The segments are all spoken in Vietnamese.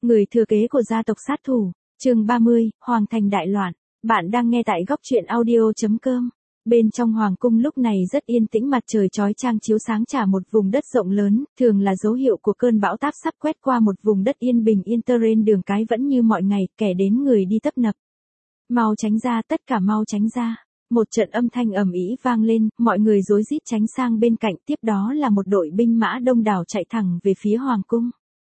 Người thừa kế của gia tộc sát thủ, chương 30, Hoàng thành đại loạn. Bạn đang nghe tại góc truyện audio.com. Bên trong hoàng cung lúc này rất yên tĩnh, mặt trời chói chang chiếu sáng trả một vùng đất rộng lớn, thường là dấu hiệu của cơn bão táp sắp quét qua một vùng đất yên bình yên teren. Đường cái vẫn như mọi ngày, kẻ đến người đi tấp nập. Mau tránh ra, tất cả mau tránh ra. Một trận âm thanh ầm ĩ vang lên, mọi người rối rít tránh sang bên cạnh, tiếp đó là một đội binh mã đông đảo chạy thẳng về phía hoàng cung.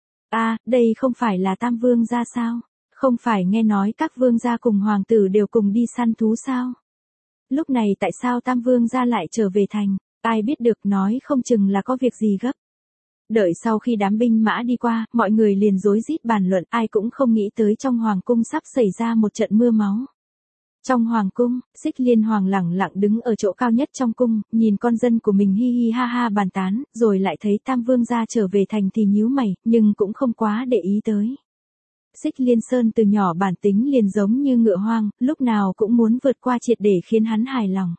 Đây không phải là Tam Vương gia sao? Không phải nghe nói các vương gia cùng hoàng tử đều cùng đi săn thú sao? Lúc này tại sao Tam Vương gia lại trở về thành? Ai biết được, nói không chừng là có việc gì gấp. Đợi sau khi đám binh mã đi qua, mọi người liền rối rít bàn luận, ai cũng không nghĩ tới trong hoàng cung sắp xảy ra một trận mưa máu. Trong hoàng cung, Xích Liên Hoàng lẳng lặng đứng ở chỗ cao nhất trong cung, nhìn con dân của mình hi hi ha ha bàn tán, rồi lại thấy Tam Vương gia trở về thành thì nhíu mày, nhưng cũng không quá để ý tới. Xích Liên Sơn từ nhỏ bản tính liền giống như ngựa hoang, lúc nào cũng muốn vượt qua triệt để khiến hắn hài lòng.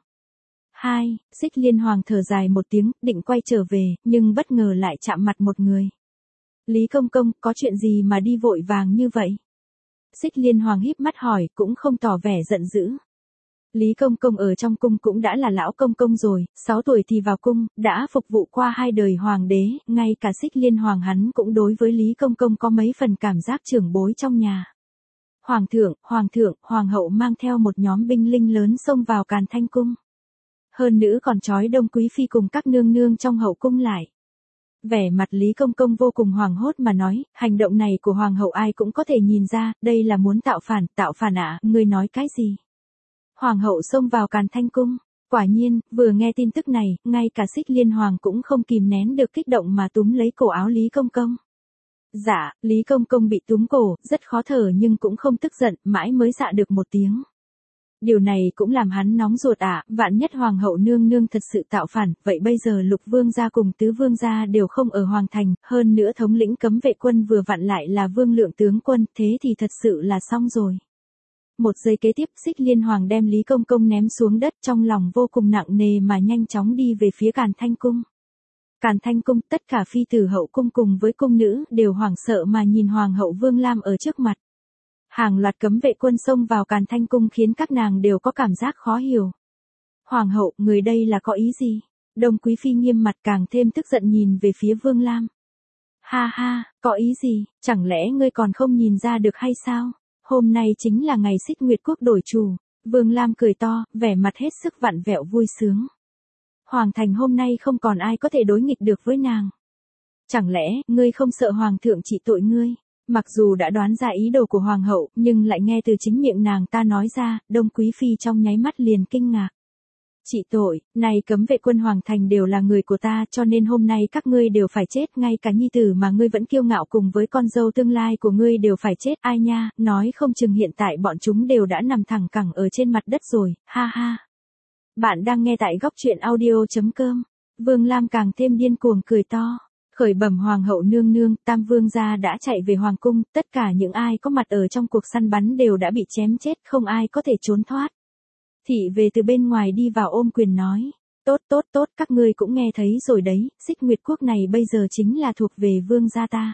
Xích Liên Hoàng thở dài một tiếng, định quay trở về, nhưng bất ngờ lại chạm mặt một người. Lý Công Công, có chuyện gì mà đi vội vàng như vậy? Xích Liên Hoàng híp mắt hỏi, cũng không tỏ vẻ giận dữ. Lý Công Công ở trong cung cũng đã là lão công công rồi, 6 tuổi thì vào cung, đã phục vụ qua 2 đời hoàng đế, ngay cả Xích Liên Hoàng hắn cũng đối với Lý Công Công có mấy phần cảm giác trưởng bối trong nhà. Hoàng thượng, hoàng hậu mang theo một nhóm binh linh lớn xông vào Càn Thanh cung. Hơn nữa còn trói Đông Quý phi cùng các nương nương trong hậu cung lại. Vẻ mặt Lý Công Công vô cùng hoảng hốt mà nói, hành động này của hoàng hậu ai cũng có thể nhìn ra, đây là muốn tạo phản ạ, ngươi nói cái gì? Hoàng hậu xông vào Càn Thanh cung, quả nhiên, vừa nghe tin tức này, ngay cả Xích Liên Hoàng cũng không kìm nén được kích động mà túm lấy cổ áo Lý Công Công. Dạ, Lý Công Công bị túm cổ, rất khó thở nhưng cũng không tức giận, mãi mới dạ được một tiếng. Điều này cũng làm hắn nóng ruột vạn nhất hoàng hậu nương nương thật sự tạo phản, vậy bây giờ Lục Vương gia cùng Tứ Vương gia đều không ở hoàng thành, hơn nữa thống lĩnh cấm vệ quân vừa vặn lại là Vương Lượng tướng quân, thế thì thật sự là xong rồi. Một giây kế tiếp, Xích Liên Hoàng đem Lý Công Công ném xuống đất, trong lòng vô cùng nặng nề mà nhanh chóng đi về phía Càn Thanh cung. Càn Thanh cung, tất cả phi tử hậu cung cùng với cung nữ đều hoảng sợ mà nhìn hoàng hậu Vương Lam ở trước mặt. Hàng loạt cấm vệ quân xông vào Càn Thanh cung khiến các nàng đều có cảm giác khó hiểu. Hoàng hậu, người đây là có ý gì? Đông Quý phi nghiêm mặt càng thêm tức giận nhìn về phía Vương Lam. Ha, có ý gì, chẳng lẽ ngươi còn không nhìn ra được hay sao? Hôm nay chính là ngày Xích Nguyệt quốc đổi chủ. Vương Lam cười to, vẻ mặt hết sức vặn vẹo vui sướng. Hoàng thành hôm nay không còn ai có thể đối nghịch được với nàng. Chẳng lẽ, ngươi không sợ hoàng thượng trị tội ngươi? Mặc dù đã đoán ra ý đồ của hoàng hậu, nhưng lại nghe từ chính miệng nàng ta nói ra, Đông Quý phi trong nháy mắt liền kinh ngạc. Trị tội, này cấm vệ quân hoàng thành đều là người của ta, cho nên hôm nay các ngươi đều phải chết, ngay cả nhi tử mà ngươi vẫn kiêu ngạo cùng với con dâu tương lai của ngươi đều phải chết. Ai nha, nói không chừng hiện tại bọn chúng đều đã nằm thẳng cẳng ở trên mặt đất rồi, ha. Bạn đang nghe tại góc truyện audio.com. Vương Lam càng thêm điên cuồng cười to. Khởi bẩm hoàng hậu nương nương, Tam Vương gia đã chạy về hoàng cung, tất cả những ai có mặt ở trong cuộc săn bắn đều đã bị chém chết, không ai có thể trốn thoát. Thị về từ bên ngoài đi vào ôm quyền nói, tốt, các ngươi cũng nghe thấy rồi đấy, Xích Nguyệt quốc này bây giờ chính là thuộc về vương gia ta.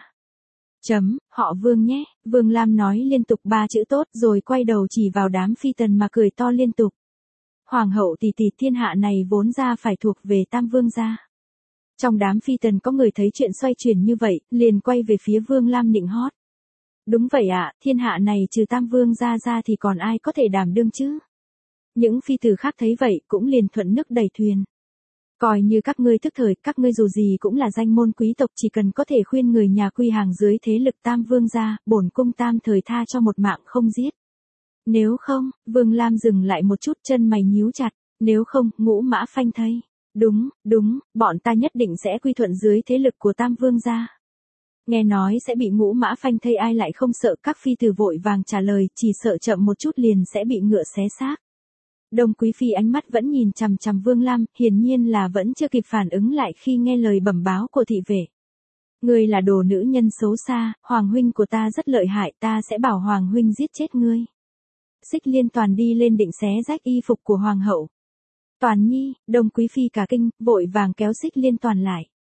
Họ Vương nhé, Vương Lam nói liên tục 3 chữ tốt rồi quay đầu chỉ vào đám phi tần mà cười to liên tục. Hoàng hậu tỷ, thiên hạ này vốn ra phải thuộc về Tam Vương gia. Trong đám phi tần có người thấy chuyện xoay chuyển như vậy, liền quay về phía Vương Lam nịnh hót. Đúng vậy thiên hạ này trừ Tam Vương gia ra thì còn ai có thể đảm đương chứ? Những phi tử khác thấy vậy cũng liền thuận nước đẩy thuyền. Coi như các ngươi thức thời, các ngươi dù gì cũng là danh môn quý tộc, chỉ cần có thể khuyên người nhà quy hàng dưới thế lực Tam Vương gia, bổn cung tam thời tha cho một mạng không giết. Nếu không, Vương Lam dừng lại một chút, chân mày nhíu chặt, nếu không, ngũ mã phanh thây. Đúng, bọn ta nhất định sẽ quy thuận dưới thế lực của Tam Vương gia. Nghe nói sẽ bị ngũ mã phanh thây, ai lại không sợ? Các phi tử vội vàng trả lời, chỉ sợ chậm một chút liền sẽ bị ngựa xé xác. Đông Quý phi ánh mắt vẫn nhìn chằm chằm Vương Lam, hiển nhiên là vẫn chưa kịp phản ứng lại khi nghe lời bẩm báo của thị vệ. Ngươi là đồ nữ nhân xấu xa, hoàng huynh của ta rất lợi hại, ta sẽ bảo hoàng huynh giết chết ngươi. Xích Liên Toàn đi lên định xé rách y phục của hoàng hậu. Toàn nhi, Đông Quý phi cả kinh, vội vàng kéo Xích Liên Toàn lại.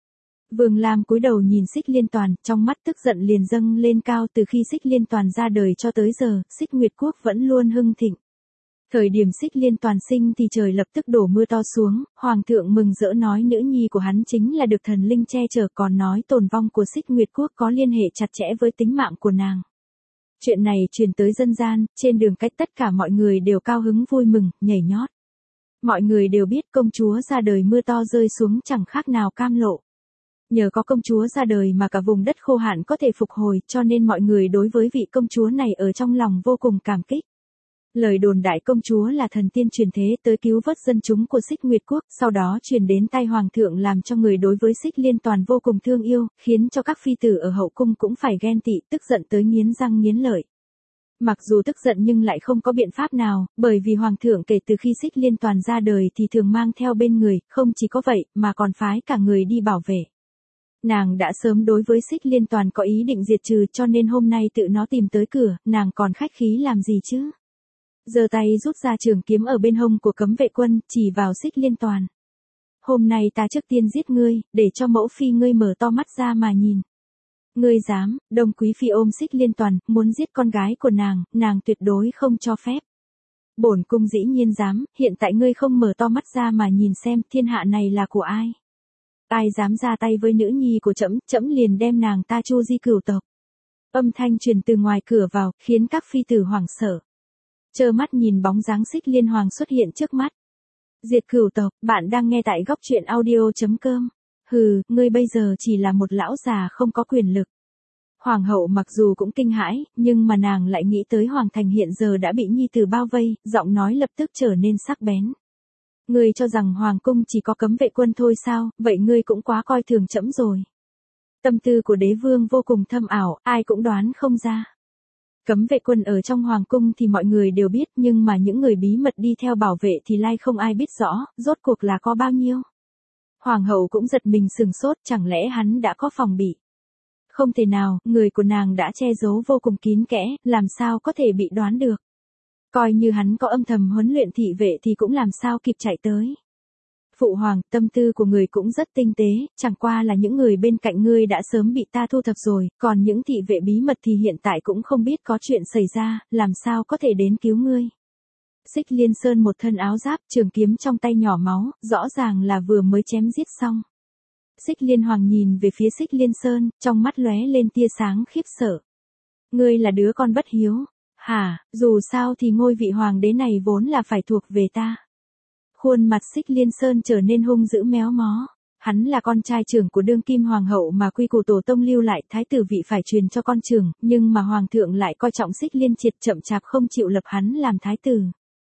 Vương Lam cúi đầu nhìn Xích Liên Toàn, trong mắt tức giận liền dâng lên cao. Từ khi Xích Liên Toàn ra đời cho tới giờ, Xích Nguyệt Quốc vẫn luôn hưng thịnh. Thời điểm Xích Liên Toàn sinh thì trời lập tức đổ mưa to xuống, Hoàng thượng mừng rỡ nói nữ nhi của hắn chính là được thần linh che chở, còn nói tồn vong của Xích Nguyệt Quốc có liên hệ chặt chẽ với tính mạng của nàng. Chuyện này truyền tới dân gian, trên đường cách tất cả mọi người đều cao hứng vui mừng, nhảy nhót. Mọi người đều biết công chúa ra đời mưa to rơi xuống chẳng khác nào cam lộ. Nhờ có công chúa ra đời mà cả vùng đất khô hạn có thể phục hồi, cho nên mọi người đối với vị công chúa này ở trong lòng vô cùng cảm kích. Lời đồn đại công chúa là thần tiên truyền thế tới cứu vớt dân chúng của Xích Nguyệt Quốc, sau đó truyền đến tay hoàng thượng làm cho người đối với Xích Liên Toàn vô cùng thương yêu, khiến cho các phi tử ở hậu cung cũng phải ghen tị, tức giận tới nghiến răng nghiến lợi. Mặc dù tức giận nhưng lại không có biện pháp nào, bởi vì hoàng thượng kể từ khi Xích Liên Toàn ra đời thì thường mang theo bên người, không chỉ có vậy mà còn phái cả người đi bảo vệ. Nàng đã sớm đối với Xích Liên Toàn có ý định diệt trừ, cho nên hôm nay tự nó tìm tới cửa, nàng còn khách khí làm gì chứ? Giơ tay rút ra trường kiếm ở bên hông của cấm vệ quân, chỉ vào Xích Liên Toàn. Hôm nay ta trước tiên giết ngươi, để cho mẫu phi ngươi mở to mắt ra mà nhìn. Ngươi dám? Đông quý phi ôm Xích Liên Toàn, muốn giết con gái của nàng tuyệt đối không cho phép. Bổn cung dĩ nhiên dám, hiện tại ngươi không mở to mắt ra mà nhìn xem thiên hạ này là của ai. Ai dám ra tay với nữ nhi của trẫm liền đem nàng ta chu di cửu tộc. Âm thanh truyền từ ngoài cửa vào, khiến các phi tử hoảng sợ. Trơ mắt nhìn bóng dáng Xích Liên Hoàng xuất hiện trước mắt. Diệt cửu tộc, bạn đang nghe tại góc truyện audio.com. Hừ, ngươi bây giờ chỉ là một lão già không có quyền lực. Hoàng hậu mặc dù cũng kinh hãi, nhưng mà nàng lại nghĩ tới Hoàng thành hiện giờ đã bị nhi tử bao vây, giọng nói lập tức trở nên sắc bén. Ngươi cho rằng Hoàng cung chỉ có cấm vệ quân thôi sao, vậy ngươi cũng quá coi thường trẫm rồi. Tâm tư của đế vương vô cùng thâm ảo, ai cũng đoán không ra. Cấm vệ quân ở trong hoàng cung thì mọi người đều biết, nhưng mà những người bí mật đi theo bảo vệ thì lai không ai biết rõ, rốt cuộc là có bao nhiêu. Hoàng hậu cũng giật mình sừng sốt, chẳng lẽ hắn đã có phòng bị. Không thể nào, người của nàng đã che giấu vô cùng kín kẽ, làm sao có thể bị đoán được. Coi như hắn có âm thầm huấn luyện thị vệ thì cũng làm sao kịp chạy tới. Phụ hoàng, tâm tư của người cũng rất tinh tế, chẳng qua là những người bên cạnh ngươi đã sớm bị ta thu thập rồi, còn những thị vệ bí mật thì hiện tại cũng không biết có chuyện xảy ra, làm sao có thể đến cứu ngươi. Xích Liên Sơn một thân áo giáp, trường kiếm trong tay nhỏ máu, rõ ràng là vừa mới chém giết xong. Xích Liên Hoàng nhìn về phía Xích Liên Sơn, trong mắt lóe lên tia sáng khiếp sợ. Ngươi là đứa con bất hiếu. Hả, dù sao thì ngôi vị hoàng đế này vốn là phải thuộc về ta. Khuôn mặt Xích Liên Sơn trở nên hung dữ méo mó. Hắn là con trai trưởng của đương kim hoàng hậu mà quy củ tổ tông lưu lại, thái tử vị phải truyền cho con trưởng, nhưng mà hoàng thượng lại coi trọng Xích Liên Triệt, chậm chạp không chịu lập hắn làm thái tử.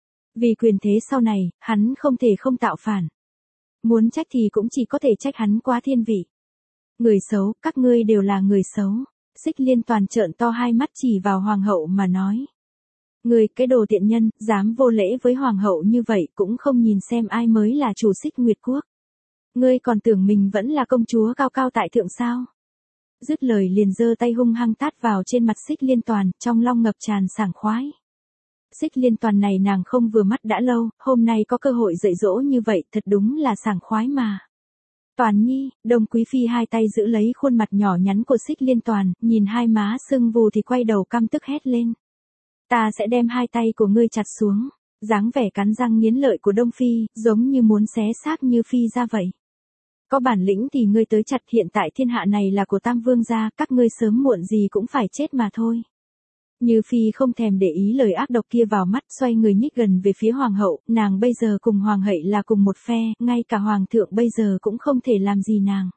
Vì quyền thế sau này, hắn không thể không tạo phản. Muốn trách thì cũng chỉ có thể trách hắn quá thiên vị. Người xấu, các ngươi đều là người xấu. Xích Liên Toàn trợn to hai mắt chỉ vào hoàng hậu mà nói. Người cái đồ tiện nhân, dám vô lễ với hoàng hậu như vậy cũng không nhìn xem ai mới là chủ Xích Nguyệt Quốc. Ngươi còn tưởng mình vẫn là công chúa cao cao tại thượng sao? Dứt lời liền giơ tay hung hăng tát vào trên mặt Xích Liên Toàn, trong lòng ngập tràn sảng khoái. Xích Liên Toàn này nàng không vừa mắt đã lâu, hôm nay có cơ hội dạy dỗ như vậy thật đúng là sảng khoái mà. Toàn nhi, Đông quý phi hai tay giữ lấy khuôn mặt nhỏ nhắn của Xích Liên Toàn, nhìn hai má sưng vù thì quay đầu căm tức hét lên. Ta sẽ đem hai tay của ngươi chặt xuống. Dáng vẻ cắn răng nghiến lợi của Đông phi, giống như muốn xé xác Như phi ra vậy. Có bản lĩnh thì ngươi tới chặt, hiện tại thiên hạ này là của Tam Vương gia, các ngươi sớm muộn gì cũng phải chết mà thôi. Như phi không thèm để ý lời ác độc kia vào mắt, xoay người nhích gần về phía hoàng hậu, nàng bây giờ cùng hoàng hậu là cùng một phe, ngay cả hoàng thượng bây giờ cũng không thể làm gì nàng.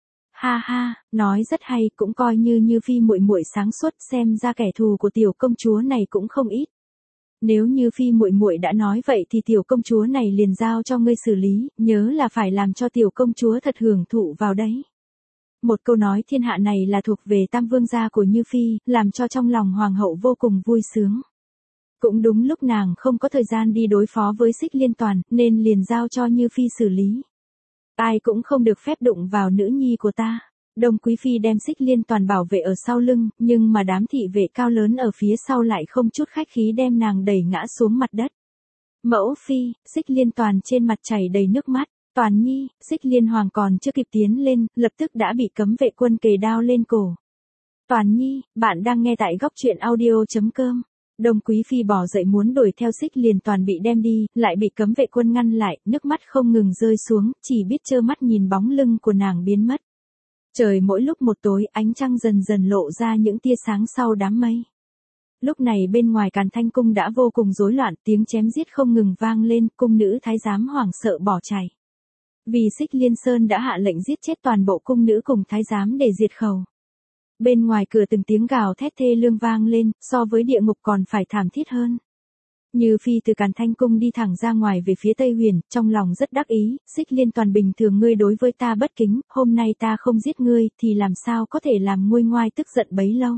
Ha ha, nói rất hay, cũng coi như phi muội muội sáng suốt, xem ra kẻ thù của tiểu công chúa này cũng không ít. Nếu như phi muội muội đã nói vậy thì tiểu công chúa này liền giao cho ngươi xử lý, nhớ là phải làm cho tiểu công chúa thật hưởng thụ vào đấy. Một câu nói thiên hạ này là thuộc về Tam Vương gia của Như phi, làm cho trong lòng hoàng hậu vô cùng vui sướng. Cũng đúng lúc nàng không có thời gian đi đối phó với Xích Liên Toàn, nên liền giao cho Như phi xử lý. Ai cũng không được phép đụng vào nữ nhi của ta. Đông quý phi đem Xích Liên Toàn bảo vệ ở sau lưng, nhưng mà đám thị vệ cao lớn ở phía sau lại không chút khách khí đem nàng đẩy ngã xuống mặt đất. Mẫu phi, Xích Liên Toàn trên mặt chảy đầy nước mắt. Toàn Nhi, Xích Liên Hoàng còn chưa kịp tiến lên, lập tức đã bị cấm vệ quân kề đao lên cổ. Toàn Nhi, bạn đang nghe tại góc truyện audio.com. Đông Quý Phi bỏ dậy muốn đuổi theo Xích Liên Toàn bị đem đi, lại bị cấm vệ quân ngăn lại, nước mắt không ngừng rơi xuống, chỉ biết trơ mắt nhìn bóng lưng của nàng biến mất. Trời mỗi lúc một tối, ánh trăng dần dần lộ ra những tia sáng sau đám mây. Lúc này bên ngoài Càn Thanh cung đã vô cùng rối loạn, tiếng chém giết không ngừng vang lên, cung nữ thái giám hoảng sợ bỏ chạy. Vì Xích Liên Sơn đã hạ lệnh giết chết toàn bộ cung nữ cùng thái giám để diệt khẩu. Bên ngoài cửa từng tiếng gào thét thê lương vang lên, so với địa ngục còn phải thảm thiết hơn. Như Phi từ Càn Thanh cung đi thẳng ra ngoài về phía Tây Huyền, trong lòng rất đắc ý, Xích Liên Toàn bình thường ngươi đối với ta bất kính, hôm nay ta không giết ngươi, thì làm sao có thể làm nguôi ngoai tức giận bấy lâu.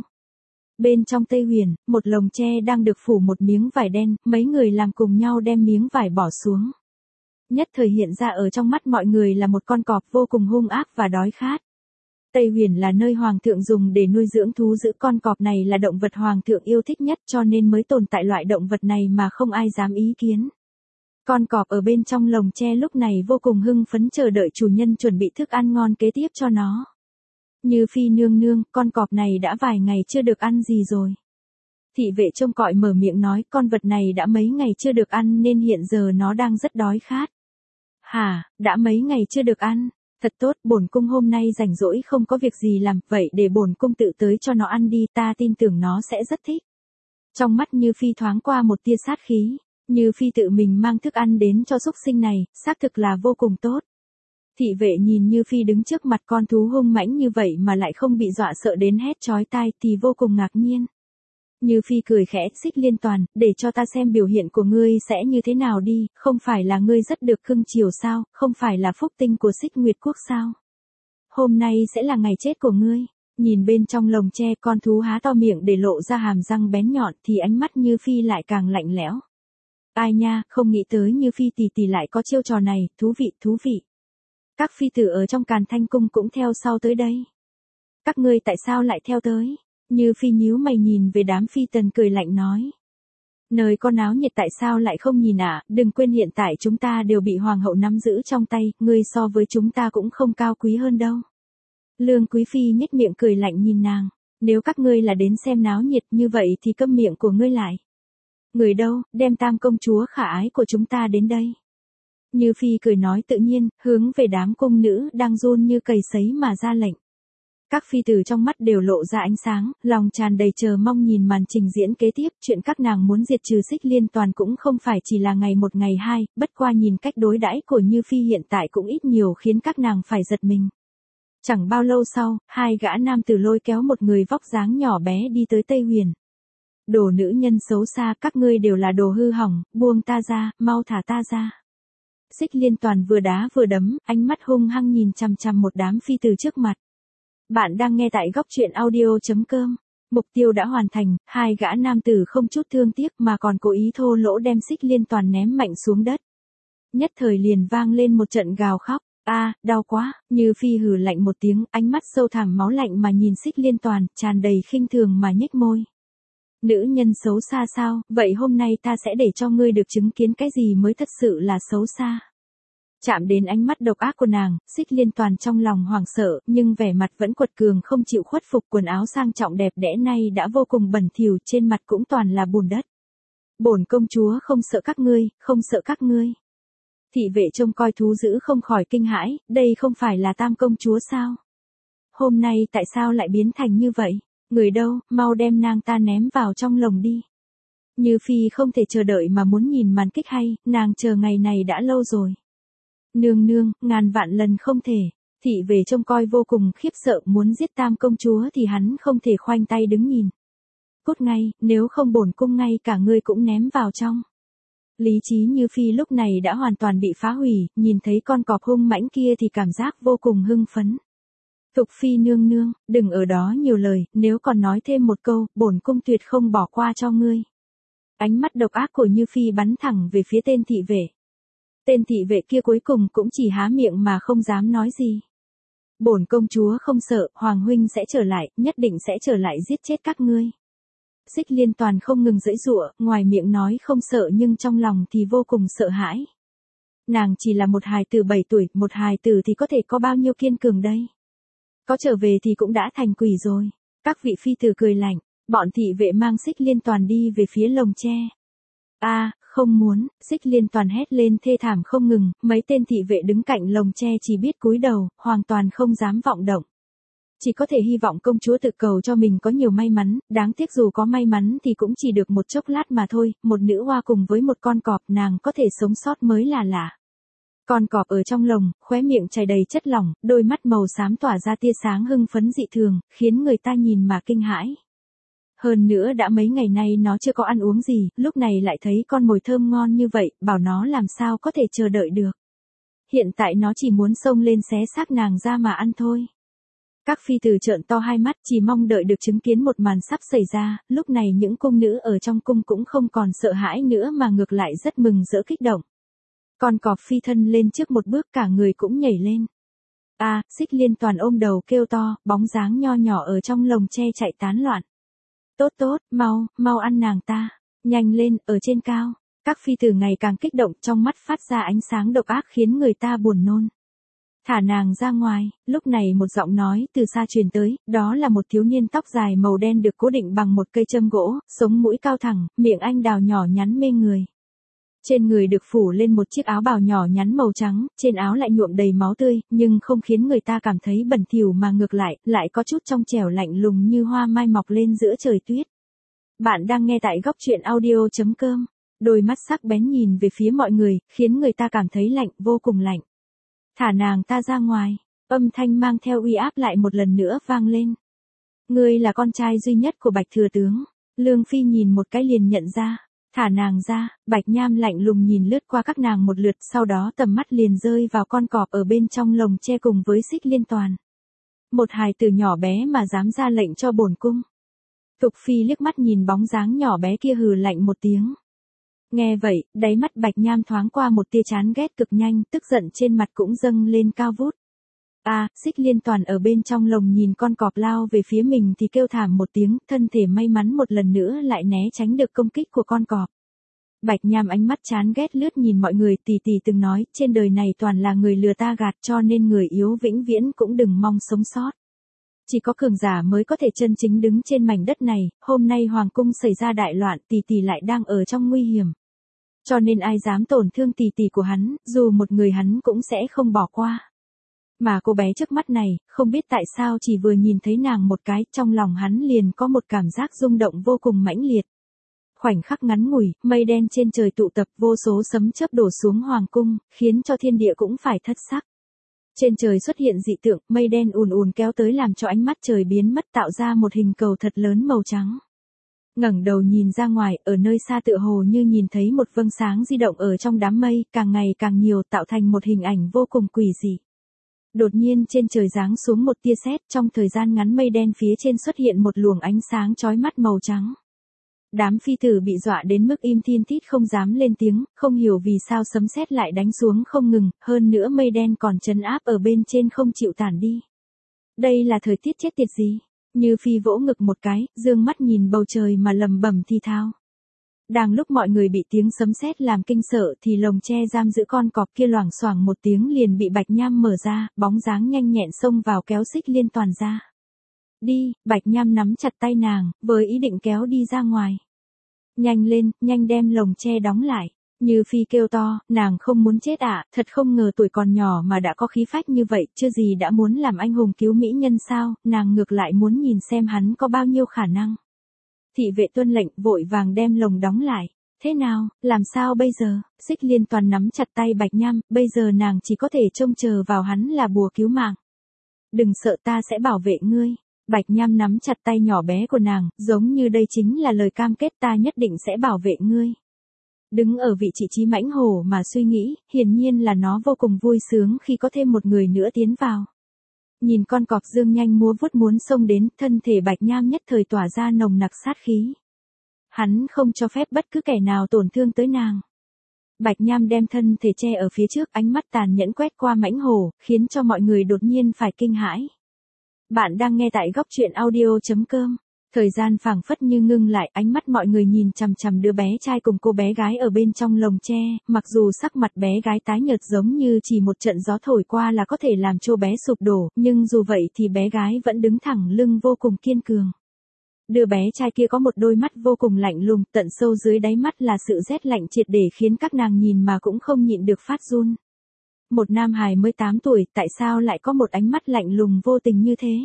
Bên trong Tây Huyền, một lồng tre đang được phủ một miếng vải đen, mấy người làm cùng nhau đem miếng vải bỏ xuống. Nhất thời hiện ra ở trong mắt mọi người là một con cọp vô cùng hung ác và đói khát. Tây Huyền là nơi hoàng thượng dùng để nuôi dưỡng thú dữ, con cọp này là động vật hoàng thượng yêu thích nhất cho nên mới tồn tại loại động vật này mà không ai dám ý kiến. Con cọp ở bên trong lồng tre lúc này vô cùng hưng phấn chờ đợi chủ nhân chuẩn bị thức ăn ngon kế tiếp cho nó. Như Phi nương nương, con cọp này đã vài ngày chưa được ăn gì rồi. Thị vệ trông cọi mở miệng nói, con vật này đã mấy ngày chưa được ăn nên hiện giờ nó đang rất đói khát. Hả, đã mấy ngày chưa được ăn? Thật tốt, bổn cung hôm nay rảnh rỗi không có việc gì làm, vậy để bổn cung tự tới cho nó ăn đi, ta tin tưởng nó sẽ rất thích. Trong mắt Như Phi thoáng qua một tia sát khí, Như Phi tự mình mang thức ăn đến cho súc sinh này, xác thực là vô cùng tốt. Thị vệ nhìn Như Phi đứng trước mặt con thú hung mãnh như vậy mà lại không bị dọa sợ đến hét chói tai thì vô cùng ngạc nhiên. Như Phi cười khẽ, Xích Liên Toàn, để cho ta xem biểu hiện của ngươi sẽ như thế nào đi, không phải là ngươi rất được cưng chiều sao, không phải là phúc tinh của Xích Nguyệt Quốc sao. Hôm nay sẽ là ngày chết của ngươi. Nhìn bên trong lồng tre con thú há to miệng để lộ ra hàm răng bén nhọn thì ánh mắt Như Phi lại càng lạnh lẽo. Ai nha, không nghĩ tới Như Phi tỷ tỷ lại có chiêu trò này, thú vị, thú vị. Các phi tử ở trong Càn Thanh cung cũng theo sau tới đây. Các ngươi tại sao lại theo tới? Như Phi nhíu mày nhìn về đám phi tần cười lạnh nói. Nơi con áo nhiệt tại sao lại không nhìn ạ, đừng quên hiện tại chúng ta đều bị hoàng hậu nắm giữ trong tay, ngươi so với chúng ta cũng không cao quý hơn đâu. Lương Quý Phi nhếch miệng cười lạnh nhìn nàng, nếu các ngươi là đến xem náo nhiệt như vậy thì câm miệng của ngươi lại. Người đâu, đem Tam công chúa khả ái của chúng ta đến đây. Như Phi cười nói tự nhiên, hướng về đám cung nữ đang run như cầy sấy mà ra lệnh. Các phi tử trong mắt đều lộ ra ánh sáng, lòng tràn đầy chờ mong nhìn màn trình diễn kế tiếp, chuyện các nàng muốn diệt trừ Xích Liên Toàn cũng không phải chỉ là ngày một ngày hai, bất qua nhìn cách đối đãi của Như Phi hiện tại cũng ít nhiều khiến các nàng phải giật mình. Chẳng bao lâu sau, hai gã nam tử lôi kéo một người vóc dáng nhỏ bé đi tới Tây Huyền. Đồ nữ nhân xấu xa, các ngươi đều là đồ hư hỏng, buông ta ra, mau thả ta ra. Xích Liên Toàn vừa đá vừa đấm, ánh mắt hung hăng nhìn chằm chằm một đám phi tử trước mặt. Bạn đang nghe tại góc truyện audio.com. Mục tiêu đã hoàn thành, hai gã nam tử không chút thương tiếc mà còn cố ý thô lỗ đem Xích Liên Toàn ném mạnh xuống đất. Nhất thời liền vang lên một trận gào khóc. Đau quá, Như Phi hừ lạnh một tiếng, ánh mắt sâu thẳm máu lạnh mà nhìn Xích Liên Toàn, tràn đầy khinh thường mà nhếch môi. Nữ nhân xấu xa sao, vậy hôm nay ta sẽ để cho ngươi được chứng kiến cái gì mới thật sự là xấu xa. Chạm đến ánh mắt độc ác của nàng, Xích Liên Toàn trong lòng hoảng sợ, nhưng vẻ mặt vẫn quật cường không chịu khuất phục, quần áo sang trọng đẹp đẽ nay đã vô cùng bẩn thỉu, trên mặt cũng toàn là bùn đất. Bổn công chúa không sợ các ngươi, không sợ các ngươi. Thị vệ trông coi thú dữ không khỏi kinh hãi, đây không phải là Tam công chúa sao? Hôm nay tại sao lại biến thành như vậy? Người đâu, mau đem nàng ta ném vào trong lồng đi. Như Phi không thể chờ đợi mà muốn nhìn màn kịch hay, nàng chờ ngày này đã lâu rồi. Nương nương, ngàn vạn lần không thể. Thị vệ trông coi vô cùng khiếp sợ, muốn giết Tam công chúa thì hắn không thể khoanh tay đứng nhìn. Cút ngay, nếu không bổn cung ngay cả ngươi cũng ném vào trong. Lý trí Như Phi lúc này đã hoàn toàn bị phá hủy, nhìn thấy con cọp hung mãnh kia thì cảm giác vô cùng hưng phấn. Thục Phi nương nương, đừng ở đó nhiều lời, nếu còn nói thêm một câu, bổn cung tuyệt không bỏ qua cho ngươi. Ánh mắt độc ác của Như Phi bắn thẳng về phía tên thị vệ. Tên thị vệ kia cuối cùng cũng chỉ há miệng mà không dám nói gì. Bổn công chúa không sợ, Hoàng huynh sẽ trở lại, nhất định sẽ trở lại giết chết các ngươi. Xích Liên Toàn không ngừng giãy giụa, ngoài miệng nói không sợ nhưng trong lòng thì vô cùng sợ hãi. Nàng chỉ là một hài tử 7 tuổi, một hài tử thì có thể có bao nhiêu kiên cường đây. Có trở về thì cũng đã thành quỷ rồi. Các vị phi tử cười lạnh, bọn thị vệ mang Xích Liên Toàn đi về phía lồng tre. Không muốn, Xích Liên Toàn hét lên thê thảm không ngừng, mấy tên thị vệ đứng cạnh lồng tre chỉ biết cúi đầu, hoàn toàn không dám vọng động. Chỉ có thể hy vọng công chúa tự cầu cho mình có nhiều may mắn, đáng tiếc dù có may mắn thì cũng chỉ được một chốc lát mà thôi, một nữ hoa cùng với một con cọp nàng có thể sống sót mới là lạ. Con cọp ở trong lồng, khóe miệng chảy đầy chất lỏng, đôi mắt màu xám tỏa ra tia sáng hưng phấn dị thường, khiến người ta nhìn mà kinh hãi. Hơn nữa đã mấy ngày nay nó chưa có ăn uống gì, lúc này lại thấy con mồi thơm ngon như vậy, bảo nó làm sao có thể chờ đợi được. Hiện tại nó chỉ muốn xông lên xé xác nàng ra mà ăn thôi. Các phi tử trợn to hai mắt chỉ mong đợi được chứng kiến một màn sắp xảy ra, lúc này những cung nữ ở trong cung cũng không còn sợ hãi nữa mà ngược lại rất mừng rỡ kích động. Con cọp phi thân lên trước một bước cả người cũng nhảy lên. Xích Liên Toàn ôm đầu kêu to, bóng dáng nho nhỏ ở trong lồng tre chạy tán loạn. Tốt, mau ăn nàng ta, nhanh lên, ở trên cao. Các phi tử ngày càng kích động trong mắt phát ra ánh sáng độc ác khiến người ta buồn nôn. Thả nàng ra ngoài, lúc này một giọng nói từ xa truyền tới, đó là một thiếu niên tóc dài màu đen được cố định bằng một cây châm gỗ, sống mũi cao thẳng, miệng anh đào nhỏ nhắn mê người. Trên người được phủ lên một chiếc áo bào nhỏ nhắn màu trắng, trên áo lại nhuộm đầy máu tươi, nhưng không khiến người ta cảm thấy bẩn thỉu mà ngược lại có chút trong trẻo lạnh lùng như hoa mai mọc lên giữa trời tuyết. Bạn đang nghe tại góc truyện audio.com. Đôi mắt sắc bén nhìn về phía mọi người, khiến người ta cảm thấy lạnh, vô cùng lạnh. Thả nàng ta ra ngoài, âm thanh mang theo uy áp lại một lần nữa vang lên. Ngươi là con trai duy nhất của Bạch thừa tướng. Lương Phi nhìn một cái liền nhận ra. Thả nàng ra, Bạch Nham lạnh lùng nhìn lướt qua các nàng một lượt, sau đó tầm mắt liền rơi vào con cọp ở bên trong lồng tre cùng với Xích Liên Toàn. Một hài tử nhỏ bé mà dám ra lệnh cho bổn cung. Tục Phi liếc mắt nhìn bóng dáng nhỏ bé kia hừ lạnh một tiếng. Nghe vậy, đáy mắt Bạch Nham thoáng qua một tia chán ghét cực nhanh, tức giận trên mặt cũng dâng lên cao vút. Xích Liên Toàn ở bên trong lồng nhìn con cọp lao về phía mình thì kêu thảm một tiếng, thân thể may mắn một lần nữa lại né tránh được công kích của con cọp. Bạch Nham ánh mắt chán ghét lướt nhìn mọi người, tỷ từng nói, trên đời này toàn là người lừa ta gạt, cho nên người yếu vĩnh viễn cũng đừng mong sống sót. Chỉ có cường giả mới có thể chân chính đứng trên mảnh đất này, hôm nay hoàng cung xảy ra đại loạn, tỷ lại đang ở trong nguy hiểm. Cho nên ai dám tổn thương tỷ của hắn, dù một người hắn cũng sẽ không bỏ qua. Mà cô bé trước mắt này, không biết tại sao chỉ vừa nhìn thấy nàng một cái, trong lòng hắn liền có một cảm giác rung động vô cùng mãnh liệt. Khoảnh khắc ngắn ngủi, mây đen trên trời tụ tập, vô số sấm chớp đổ xuống hoàng cung, khiến cho thiên địa cũng phải thất sắc. Trên trời xuất hiện dị tượng, mây đen ùn kéo tới làm cho ánh mắt trời biến mất, tạo ra một hình cầu thật lớn màu trắng. Ngẩng đầu nhìn ra ngoài, ở nơi xa tựa hồ như nhìn thấy một vầng sáng di động ở trong đám mây, càng ngày càng nhiều, tạo thành một hình ảnh vô cùng quỷ dị. Đột nhiên trên trời giáng xuống một tia sét, trong thời gian ngắn mây đen phía trên xuất hiện một luồng ánh sáng chói mắt màu trắng. Đám phi tử bị dọa đến mức im thiên thít không dám lên tiếng, không hiểu vì sao sấm sét lại đánh xuống không ngừng, hơn nữa mây đen còn trấn áp ở bên trên không chịu tản đi. Đây là thời tiết chết tiệt gì? Như Phi vỗ ngực một cái, dương mắt nhìn bầu trời mà lẩm bẩm thì thào. Đang lúc mọi người bị tiếng sấm sét làm kinh sợ thì lồng tre giam giữ con cọp kia loảng xoảng một tiếng liền bị Bạch Nham mở ra, bóng dáng nhanh nhẹn xông vào kéo Xích Liên Toàn ra. Đi, Bạch Nham nắm chặt tay nàng, với ý định kéo đi ra ngoài. Nhanh lên, nhanh đem lồng tre đóng lại. Như Phi kêu to, nàng không muốn chết thật không ngờ tuổi còn nhỏ mà đã có khí phách như vậy, chưa gì đã muốn làm anh hùng cứu mỹ nhân sao, nàng ngược lại muốn nhìn xem hắn có bao nhiêu khả năng. Thị vệ tuân lệnh vội vàng đem lồng đóng lại. Thế nào, làm sao bây giờ? Xích Liên Toàn nắm chặt tay Bạch Nham, bây giờ nàng chỉ có thể trông chờ vào hắn là bùa cứu mạng. Đừng sợ, ta sẽ bảo vệ ngươi. Bạch Nham nắm chặt tay nhỏ bé của nàng, giống như đây chính là lời cam kết, ta nhất định sẽ bảo vệ ngươi. Đứng ở vị trí Chí Mãnh Hổ mà suy nghĩ, hiển nhiên là nó vô cùng vui sướng khi có thêm một người nữa tiến vào. Nhìn con cọp dương nhanh múa vuốt muốn xông đến, thân thể Bạch Nham nhất thời tỏa ra nồng nặc sát khí. Hắn không cho phép bất cứ kẻ nào tổn thương tới nàng. Bạch Nham đem thân thể che ở phía trước, ánh mắt tàn nhẫn quét qua Mãnh Hổ, khiến cho mọi người đột nhiên phải kinh hãi. Bạn đang nghe tại góc truyện audio.com. Thời gian phảng phất như ngưng lại, ánh mắt mọi người nhìn chằm chằm đứa bé trai cùng cô bé gái ở bên trong lồng tre, mặc dù sắc mặt bé gái tái nhợt giống như chỉ một trận gió thổi qua là có thể làm cho bé sụp đổ, nhưng dù vậy thì bé gái vẫn đứng thẳng lưng vô cùng kiên cường. Đứa bé trai kia có một đôi mắt vô cùng lạnh lùng, tận sâu dưới đáy mắt là sự rét lạnh triệt để khiến các nàng nhìn mà cũng không nhịn được phát run. Một nam hài mới 8 tuổi, tại sao lại có một ánh mắt lạnh lùng vô tình như thế?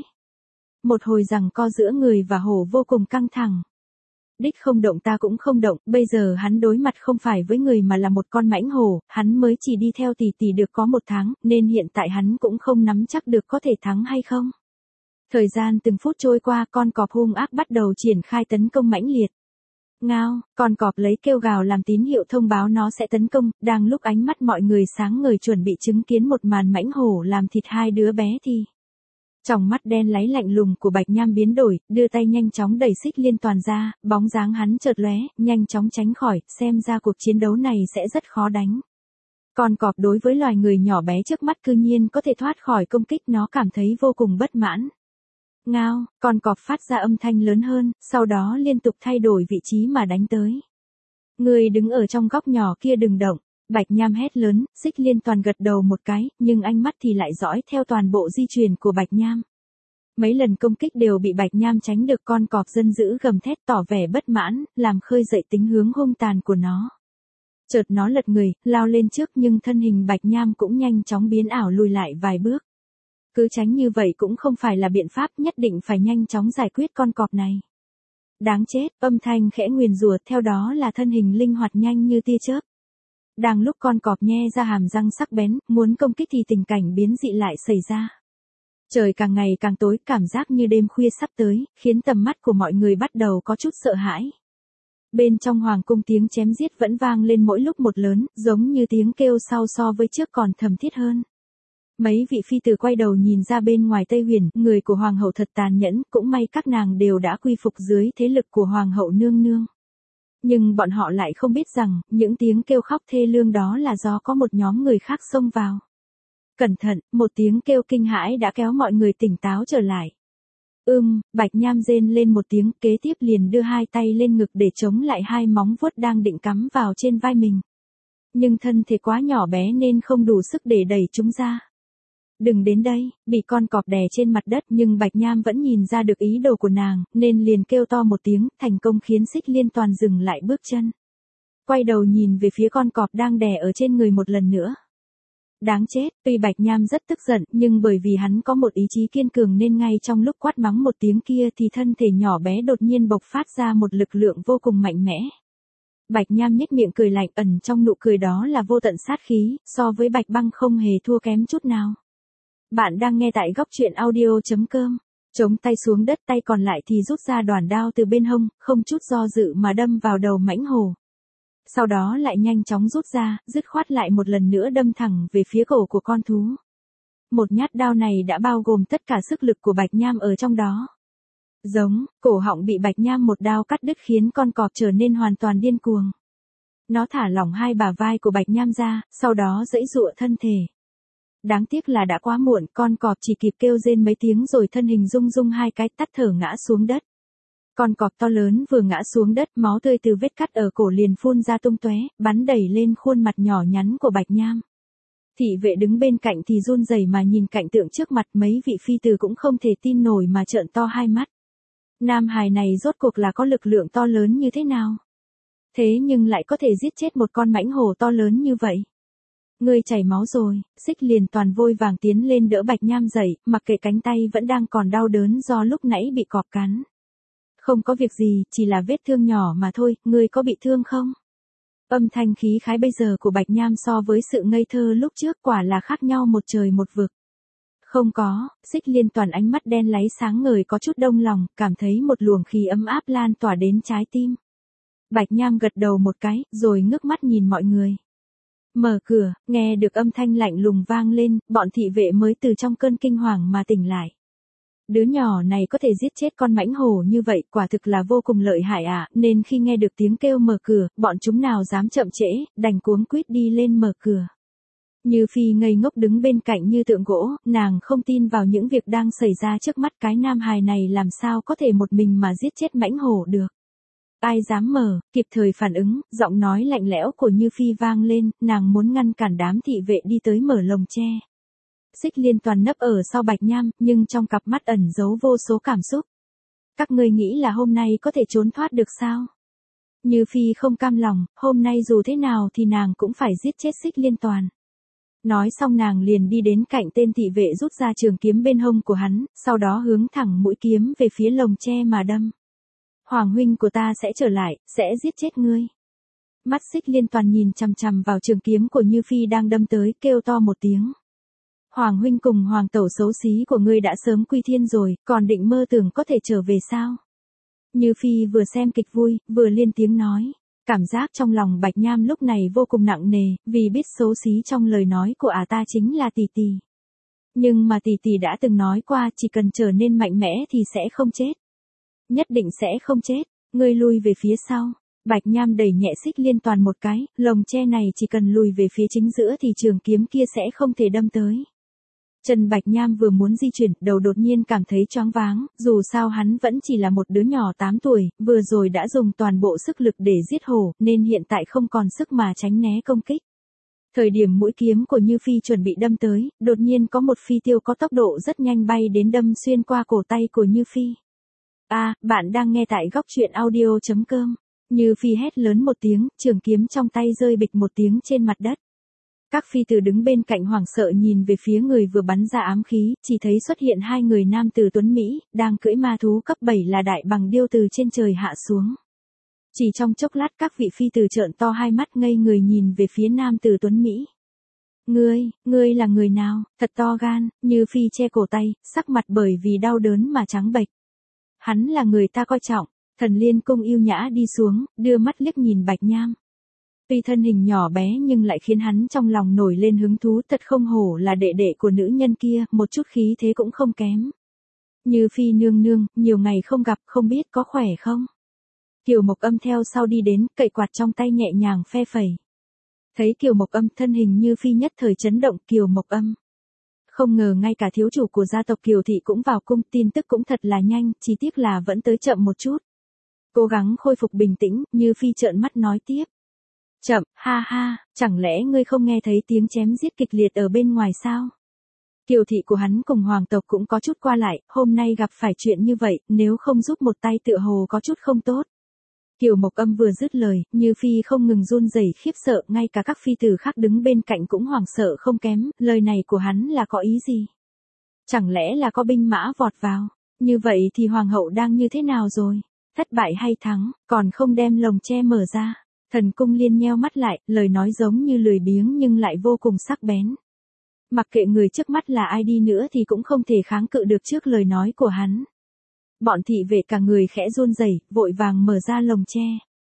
Một hồi giằng co giữa người và hổ vô cùng căng thẳng. Đích không động ta cũng không động, bây giờ hắn đối mặt không phải với người mà là một con mãnh hổ, hắn mới chỉ đi theo tỷ tỷ được có 1 tháng, nên hiện tại hắn cũng không nắm chắc được có thể thắng hay không. Thời gian từng phút trôi qua, con cọp hung ác bắt đầu triển khai tấn công mãnh liệt. Ngao, con cọp lấy kêu gào làm tín hiệu thông báo nó sẽ tấn công, đang lúc ánh mắt mọi người sáng ngời chuẩn bị chứng kiến một màn mãnh hổ làm thịt 2 đứa bé thì tròng mắt đen láy lạnh lùng của Bạch Nham biến đổi, đưa tay nhanh chóng đẩy Xích Liên Toàn ra, bóng dáng hắn chợt lóe, nhanh chóng tránh khỏi, xem ra cuộc chiến đấu này sẽ rất khó đánh. Con cọp đối với loài người nhỏ bé trước mắt cư nhiên có thể thoát khỏi công kích, nó cảm thấy vô cùng bất mãn. Ngao, con cọp phát ra âm thanh lớn hơn, sau đó liên tục thay đổi vị trí mà đánh tới. Người đứng ở trong góc nhỏ kia đừng động. Bạch Nham hét lớn, Xích Liên Toàn gật đầu một cái, nhưng ánh mắt thì lại dõi theo toàn bộ di chuyển của Bạch Nham. Mấy lần công kích đều bị Bạch Nham tránh được, con cọp dân dữ gầm thét tỏ vẻ bất mãn, làm khơi dậy tính hướng hung tàn của nó. Chợt nó lật người, lao lên trước nhưng thân hình Bạch Nham cũng nhanh chóng biến ảo lùi lại vài bước. Cứ tránh như vậy cũng không phải là biện pháp, nhất định phải nhanh chóng giải quyết con cọp này. Đáng chết, âm thanh khẽ nguyền rủa, theo đó là thân hình linh hoạt nhanh như tia chớp. Đang lúc con cọp nhe ra hàm răng sắc bén, muốn công kích thì tình cảnh biến dị lại xảy ra. Trời càng ngày càng tối, cảm giác như đêm khuya sắp tới, khiến tầm mắt của mọi người bắt đầu có chút sợ hãi. Bên trong hoàng cung tiếng chém giết vẫn vang lên mỗi lúc một lớn, giống như tiếng kêu sau so với trước còn thầm thiết hơn. Mấy vị phi tử quay đầu nhìn ra bên ngoài Tây Huyền, người của hoàng hậu thật tàn nhẫn, cũng may các nàng đều đã quy phục dưới thế lực của hoàng hậu nương nương. Nhưng bọn họ lại không biết rằng, những tiếng kêu khóc thê lương đó là do có một nhóm người khác xông vào. Cẩn thận, một tiếng kêu kinh hãi đã kéo mọi người tỉnh táo trở lại. Bạch Nham rên lên một tiếng, kế tiếp liền đưa 2 tay lên ngực để chống lại 2 móng vuốt đang định cắm vào trên vai mình. Nhưng thân thể quá nhỏ bé nên không đủ sức để đẩy chúng ra. Đừng đến đây, bị con cọp đè trên mặt đất, nhưng Bạch Nham vẫn nhìn ra được ý đồ của nàng, nên liền kêu to một tiếng, thành công khiến Xích Liên Toàn dừng lại bước chân. Quay đầu nhìn về phía con cọp đang đè ở trên người một lần nữa. Đáng chết, tuy Bạch Nham rất tức giận, nhưng bởi vì hắn có một ý chí kiên cường nên ngay trong lúc quát mắng một tiếng kia thì thân thể nhỏ bé đột nhiên bộc phát ra một lực lượng vô cùng mạnh mẽ. Bạch Nham nhếch miệng cười lạnh, ẩn trong nụ cười đó là vô tận sát khí, so với Bạch Băng không hề thua kém chút nào. Bạn đang nghe tại góc truyện audio.com. Chống tay xuống đất, tay còn lại thì rút ra đoản đao từ bên hông, không chút do dự mà đâm vào đầu mãnh hổ. Sau đó lại nhanh chóng rút ra, dứt khoát lại một lần nữa đâm thẳng về phía cổ của con thú. Một nhát đao này đã bao gồm tất cả sức lực của Bạch Nham ở trong đó. Giống, cổ họng bị Bạch Nham một đao cắt đứt khiến con cọp trở nên hoàn toàn điên cuồng. Nó thả lỏng 2 bả vai của Bạch Nham ra, sau đó giãy giụa thân thể. Đáng tiếc là đã quá muộn, con cọp chỉ kịp kêu rên mấy tiếng rồi thân hình rung rung 2 cái tắt thở ngã xuống đất. Con cọp to lớn vừa ngã xuống đất, máu tươi từ vết cắt ở cổ liền phun ra tung tóe, bắn đầy lên khuôn mặt nhỏ nhắn của Bạch Nham. Thị vệ đứng bên cạnh thì run rẩy mà nhìn cảnh tượng trước mặt, mấy vị phi tử cũng không thể tin nổi mà trợn to hai mắt. Nam hài này rốt cuộc là có lực lượng to lớn như thế nào? Thế nhưng lại có thể giết chết một con mãnh hổ to lớn như vậy. Ngươi chảy máu rồi, Xích Liên Toàn vội vàng tiến lên đỡ Bạch Nham dậy, mặc kệ cánh tay vẫn đang còn đau đớn do lúc nãy bị cọp cắn. Không có việc gì, chỉ là vết thương nhỏ mà thôi, ngươi có bị thương không? Âm thanh khí khái bây giờ của Bạch Nham so với sự ngây thơ lúc trước quả là khác nhau một trời một vực. Không có, Xích Liên Toàn ánh mắt đen láy sáng ngời có chút đông lòng, cảm thấy một luồng khí ấm áp lan tỏa đến trái tim. Bạch Nham gật đầu một cái, rồi ngước mắt nhìn mọi người. Mở cửa, nghe được âm thanh lạnh lùng vang lên, bọn thị vệ mới từ trong cơn kinh hoàng mà tỉnh lại. Đứa nhỏ này có thể giết chết con mãnh hổ như vậy, quả thực là vô cùng lợi hại nên khi nghe được tiếng kêu mở cửa, bọn chúng nào dám chậm trễ, đành cuống quýt đi lên mở cửa. Như Phi ngây ngốc đứng bên cạnh như tượng gỗ, nàng không tin vào những việc đang xảy ra trước mắt, cái nam hài này làm sao có thể một mình mà giết chết mãnh hổ được. Ai dám mở, kịp thời phản ứng, giọng nói lạnh lẽo của Như Phi vang lên, nàng muốn ngăn cản đám thị vệ đi tới mở lồng tre. Xích Liên Toàn nấp ở sau Bạch Nham, nhưng trong cặp mắt ẩn giấu vô số cảm xúc. Các ngươi nghĩ là hôm nay có thể trốn thoát được sao? Như Phi không cam lòng, hôm nay dù thế nào thì nàng cũng phải giết chết Xích Liên Toàn. Nói xong nàng liền đi đến cạnh tên thị vệ rút ra trường kiếm bên hông của hắn, sau đó hướng thẳng mũi kiếm về phía lồng tre mà đâm. Hoàng huynh của ta sẽ trở lại, sẽ giết chết ngươi. Mắt Xích Liên Toàn nhìn chằm chằm vào trường kiếm của Như Phi đang đâm tới, kêu to một tiếng. Hoàng huynh cùng hoàng tẩu xấu xí của ngươi đã sớm quy thiên rồi, còn định mơ tưởng có thể trở về sao? Như Phi vừa xem kịch vui, vừa liên tiếng nói. Cảm giác trong lòng Bạch Nham lúc này vô cùng nặng nề, vì biết xấu xí trong lời nói của ta chính là tỷ tỷ. Nhưng mà tỷ tỷ đã từng nói qua, chỉ cần trở nên mạnh mẽ thì sẽ không chết. Nhất định sẽ không chết, ngươi lui về phía sau. Bạch Nham đẩy nhẹ Xích Liên Toàn một cái, lồng tre này chỉ cần lùi về phía chính giữa thì trường kiếm kia sẽ không thể đâm tới. Trần Bạch Nham vừa muốn di chuyển, đầu đột nhiên cảm thấy choáng váng, dù sao hắn vẫn chỉ là một đứa nhỏ 8 tuổi, vừa rồi đã dùng toàn bộ sức lực để giết hổ, nên hiện tại không còn sức mà tránh né công kích. Thời điểm mũi kiếm của Như Phi chuẩn bị đâm tới, đột nhiên có một phi tiêu có tốc độ rất nhanh bay đến đâm xuyên qua cổ tay của Như Phi. Bạn đang nghe tại góc truyện audio.com. Như Phi hét lớn một tiếng, trường kiếm trong tay rơi bịch một tiếng trên mặt đất. Các phi tử đứng bên cạnh hoảng sợ nhìn về phía người vừa bắn ra ám khí, chỉ thấy xuất hiện hai người nam tử tuấn Mỹ, đang cưỡi ma thú cấp 7 là đại bằng điêu từ trên trời hạ xuống. Chỉ trong chốc lát các vị phi tử trợn to hai mắt ngây người nhìn về phía nam tử tuấn Mỹ. Ngươi là người nào, thật to gan, Như Phi che cổ tay, sắc mặt bởi vì đau đớn mà trắng bệch. Hắn là người ta coi trọng, Thần Liên Cung yêu nhã đi xuống, đưa mắt liếc nhìn Bạch Nham. Tuy thân hình nhỏ bé nhưng lại khiến hắn trong lòng nổi lên hứng thú, thật không hổ là đệ đệ của nữ nhân kia, một chút khí thế cũng không kém. Như Phi nương nương, nhiều ngày không gặp, không biết có khỏe không? Kiều Mộc Âm theo sau đi đến, cậy quạt trong tay nhẹ nhàng phe phẩy. Thấy Kiều Mộc Âm, thân hình Như Phi nhất thời chấn động. Kiều Mộc Âm. Không ngờ ngay cả thiếu chủ của gia tộc Kiều Thị cũng vào cung, tin tức cũng thật là nhanh, chỉ tiếc là vẫn tới chậm một chút. Cố gắng khôi phục bình tĩnh, Như Phi trợn mắt nói tiếp. Chậm, ha ha, chẳng lẽ ngươi không nghe thấy tiếng chém giết kịch liệt ở bên ngoài sao? Kiều thị của hắn cùng hoàng tộc cũng có chút qua lại, hôm nay gặp phải chuyện như vậy, nếu không giúp một tay tựa hồ có chút không tốt. Kiều Mộc Âm vừa dứt lời, Như Phi không ngừng run rẩy khiếp sợ, ngay cả các phi tử khác đứng bên cạnh cũng hoảng sợ không kém, lời này của hắn là có ý gì? Chẳng lẽ là có binh mã vọt vào? Như vậy thì hoàng hậu đang như thế nào rồi? Thất bại hay thắng, còn không đem lồng tre mở ra? Thần Cung Liên nheo mắt lại, lời nói giống như lười biếng nhưng lại vô cùng sắc bén. Mặc kệ người trước mắt là ai đi nữa thì cũng không thể kháng cự được trước lời nói của hắn. Bọn thị vệ cả người khẽ run rẩy, vội vàng mở ra lồng tre.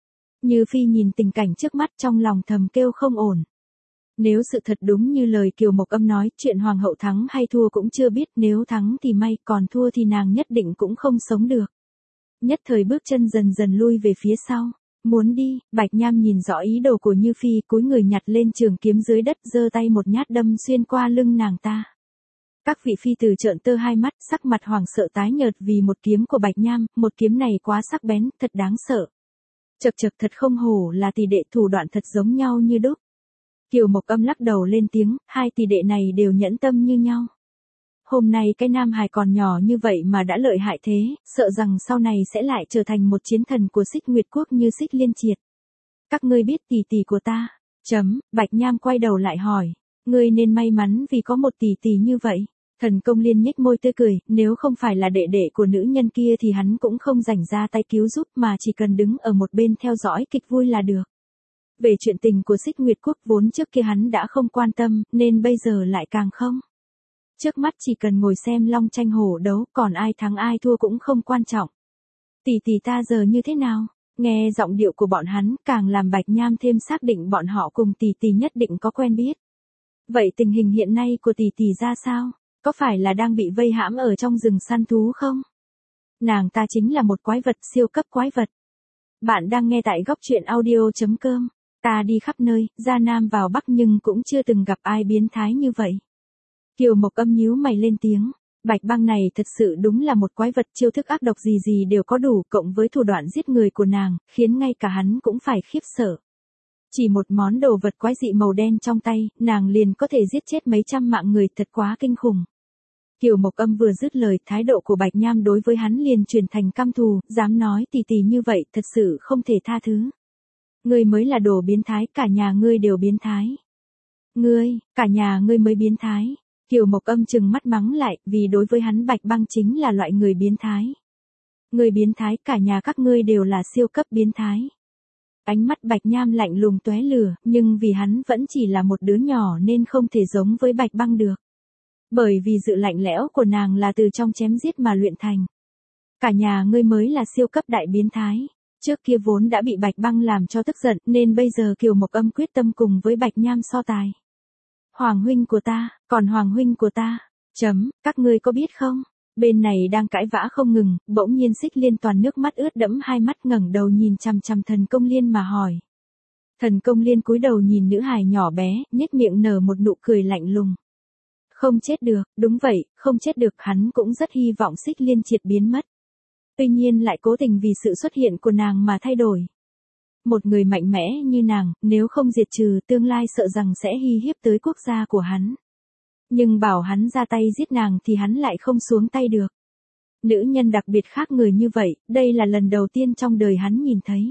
Như Phi nhìn tình cảnh trước mắt trong lòng thầm kêu không ổn. Nếu sự thật đúng như lời Kiều Mộc Âm nói, chuyện hoàng hậu thắng hay thua cũng chưa biết, nếu thắng thì may, còn thua thì nàng nhất định cũng không sống được. Nhất thời bước chân dần dần lui về phía sau. Muốn đi, Bạch Nham nhìn rõ ý đồ của Như Phi, cúi người nhặt lên trường kiếm dưới đất, giơ tay một nhát đâm xuyên qua lưng nàng ta. Các vị phi tử trợn tơ hai mắt, sắc mặt hoảng sợ tái nhợt vì một kiếm của Bạch Nham, một kiếm này quá sắc bén, thật đáng sợ. Chậc chậc, thật không hổ là tỷ đệ, thủ đoạn thật giống nhau như đúc. Kiều Mộc Âm lắc đầu lên tiếng, hai tỷ đệ này đều nhẫn tâm như nhau. Hôm nay cái nam hài còn nhỏ như vậy mà đã lợi hại thế, sợ rằng sau này sẽ lại trở thành một chiến thần của Xích Nguyệt Quốc như Xích Liên Triệt. Các ngươi biết tỷ tỷ của ta? Bạch Nham quay đầu lại hỏi. Ngươi nên may mắn vì có một tỷ tỷ như vậy. Thần Công Liên nhếch môi tươi cười, nếu không phải là đệ đệ của nữ nhân kia thì hắn cũng không rảnh ra tay cứu giúp mà chỉ cần đứng ở một bên theo dõi kịch vui là được. Về chuyện tình của Xích Nguyệt Quốc vốn trước kia hắn đã không quan tâm, nên bây giờ lại càng không. Trước mắt chỉ cần ngồi xem long tranh hổ đấu, còn ai thắng ai thua cũng không quan trọng. Tỷ tỷ ta giờ như thế nào? Nghe giọng điệu của bọn hắn, càng làm Bạch Nham thêm xác định bọn họ cùng tỷ tỷ nhất định có quen biết. Vậy tình hình hiện nay của tỷ tỷ ra sao? Có phải là đang bị vây hãm ở trong rừng săn thú không? Nàng ta chính là một quái vật, siêu cấp quái vật. Bạn đang nghe tại góc truyện audio.com. Ta đi khắp nơi, ra Nam vào Bắc nhưng cũng chưa từng gặp ai biến thái như vậy. Kiều Mộc Âm nhíu mày lên tiếng. Bạch Băng này thật sự đúng là một quái vật, chiêu thức ác độc gì gì đều có đủ, cộng với thủ đoạn giết người của nàng, khiến ngay cả hắn cũng phải khiếp sợ. Chỉ một món đồ vật quái dị màu đen trong tay, nàng liền có thể giết chết mấy trăm mạng người, thật quá kinh khủng. Kiều Mộc Âm vừa dứt lời, thái độ của Bạch Nham đối với hắn liền chuyển thành căm thù, dám nói tỉ tỉ như vậy, thật sự không thể tha thứ. Ngươi mới là đồ biến thái, cả nhà ngươi đều biến thái. Ngươi, cả nhà ngươi mới biến thái. Kiều Mộc Âm trừng mắt mắng lại, vì đối với hắn Bạch Băng chính là loại người biến thái. Người biến thái, cả nhà các ngươi đều là siêu cấp biến thái. Ánh mắt Bạch Nham lạnh lùng tóe lửa, nhưng vì hắn vẫn chỉ là một đứa nhỏ nên không thể giống với Bạch Băng được. Bởi vì sự lạnh lẽo của nàng là từ trong chém giết mà luyện thành. Cả nhà ngươi mới là siêu cấp đại biến thái. Trước kia vốn đã bị Bạch Băng làm cho tức giận, nên bây giờ Kiều Mộc Âm quyết tâm cùng với Bạch Nham so tài. Hoàng huynh của ta, còn hoàng huynh của ta. Các ngươi có biết không? Bên này đang cãi vã không ngừng, bỗng nhiên Xích Liên toàn nước mắt ướt đẫm hai mắt ngẩng đầu nhìn chằm chằm Thần Công Liên mà hỏi. Thần Công Liên cúi đầu nhìn nữ hài nhỏ bé, nhếch miệng nở một nụ cười lạnh lùng. Không chết được, đúng vậy, không chết được, hắn cũng rất hy vọng Xích Liên triệt biến mất. Tuy nhiên lại cố tình vì sự xuất hiện của nàng mà thay đổi. Một người mạnh mẽ như nàng, nếu không diệt trừ, tương lai sợ rằng sẽ uy hiếp tới quốc gia của hắn. Nhưng bảo hắn ra tay giết nàng thì hắn lại không xuống tay được. Nữ nhân đặc biệt khác người như vậy, đây là lần đầu tiên trong đời hắn nhìn thấy.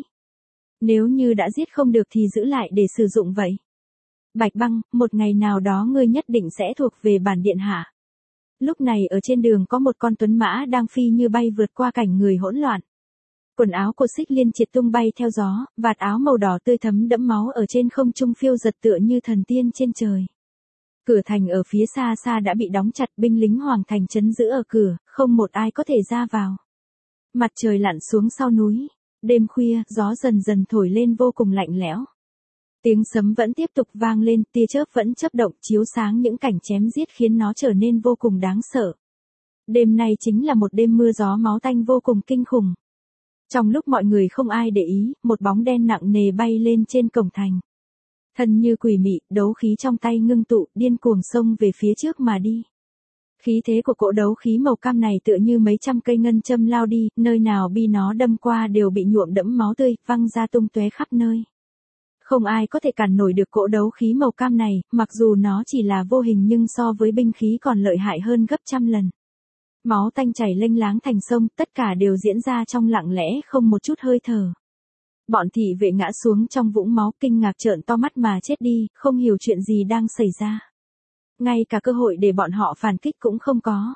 Nếu như đã giết không được thì giữ lại để sử dụng vậy. Bạch Băng, một ngày nào đó ngươi nhất định sẽ thuộc về bản điện hạ. Lúc này ở trên đường có một con tuấn mã đang phi như bay vượt qua cảnh người hỗn loạn. Quần áo của Xích Liên triệt tung bay theo gió, vạt áo màu đỏ tươi thấm đẫm máu ở trên không trung phiêu giật tựa như thần tiên trên trời. Cửa thành ở phía xa xa đã bị đóng chặt, binh lính hoàng thành trấn giữ ở cửa, không một ai có thể ra vào. Mặt trời lặn xuống sau núi, đêm khuya, gió dần dần thổi lên vô cùng lạnh lẽo. Tiếng sấm vẫn tiếp tục vang lên, tia chớp vẫn chớp động chiếu sáng những cảnh chém giết khiến nó trở nên vô cùng đáng sợ. Đêm nay chính là một đêm mưa gió máu tanh vô cùng kinh khủng. Trong lúc mọi người không ai để ý, một bóng đen nặng nề bay lên trên cổng thành. Thân như quỷ mị, đấu khí trong tay ngưng tụ, điên cuồng xông về phía trước mà đi. Khí thế của cỗ đấu khí màu cam này tựa như mấy trăm cây ngân châm lao đi, nơi nào bi nó đâm qua đều bị nhuộm đẫm máu tươi, văng ra tung tóe khắp nơi. Không ai có thể cản nổi được cỗ đấu khí màu cam này, mặc dù nó chỉ là vô hình nhưng so với binh khí còn lợi hại hơn gấp trăm lần. Máu tanh chảy lênh láng thành sông, tất cả đều diễn ra trong lặng lẽ không một chút hơi thở. Bọn thị vệ ngã xuống trong vũng máu kinh ngạc trợn to mắt mà chết đi, không hiểu chuyện gì đang xảy ra. Ngay cả cơ hội để bọn họ phản kích cũng không có.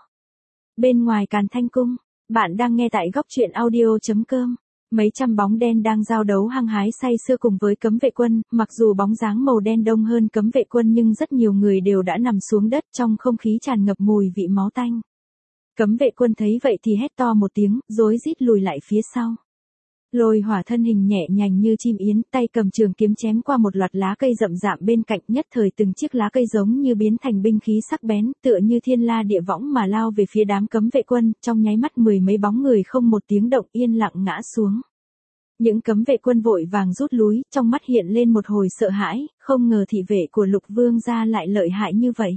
Bên ngoài Càn Thanh Cung, bạn đang nghe tại góc truyện audio.com. Mấy trăm bóng đen đang giao đấu hăng hái say sưa cùng với cấm vệ quân, mặc dù bóng dáng màu đen đông hơn cấm vệ quân nhưng rất nhiều người đều đã nằm xuống đất trong không khí tràn ngập mùi vị máu tanh. Cấm vệ quân thấy vậy thì hét to một tiếng, rối rít lùi lại phía sau. Lôi Hỏa thân hình nhẹ nhàng như chim yến, tay cầm trường kiếm chém qua một loạt lá cây rậm rạp bên cạnh, nhất thời từng chiếc lá cây giống như biến thành binh khí sắc bén, tựa như thiên la địa võng mà lao về phía đám cấm vệ quân, trong nháy mắt mười mấy bóng người không một tiếng động yên lặng ngã xuống. Những cấm vệ quân vội vàng rút lui, trong mắt hiện lên một hồi sợ hãi, không ngờ thị vệ của Lục Vương gia lại lợi hại như vậy.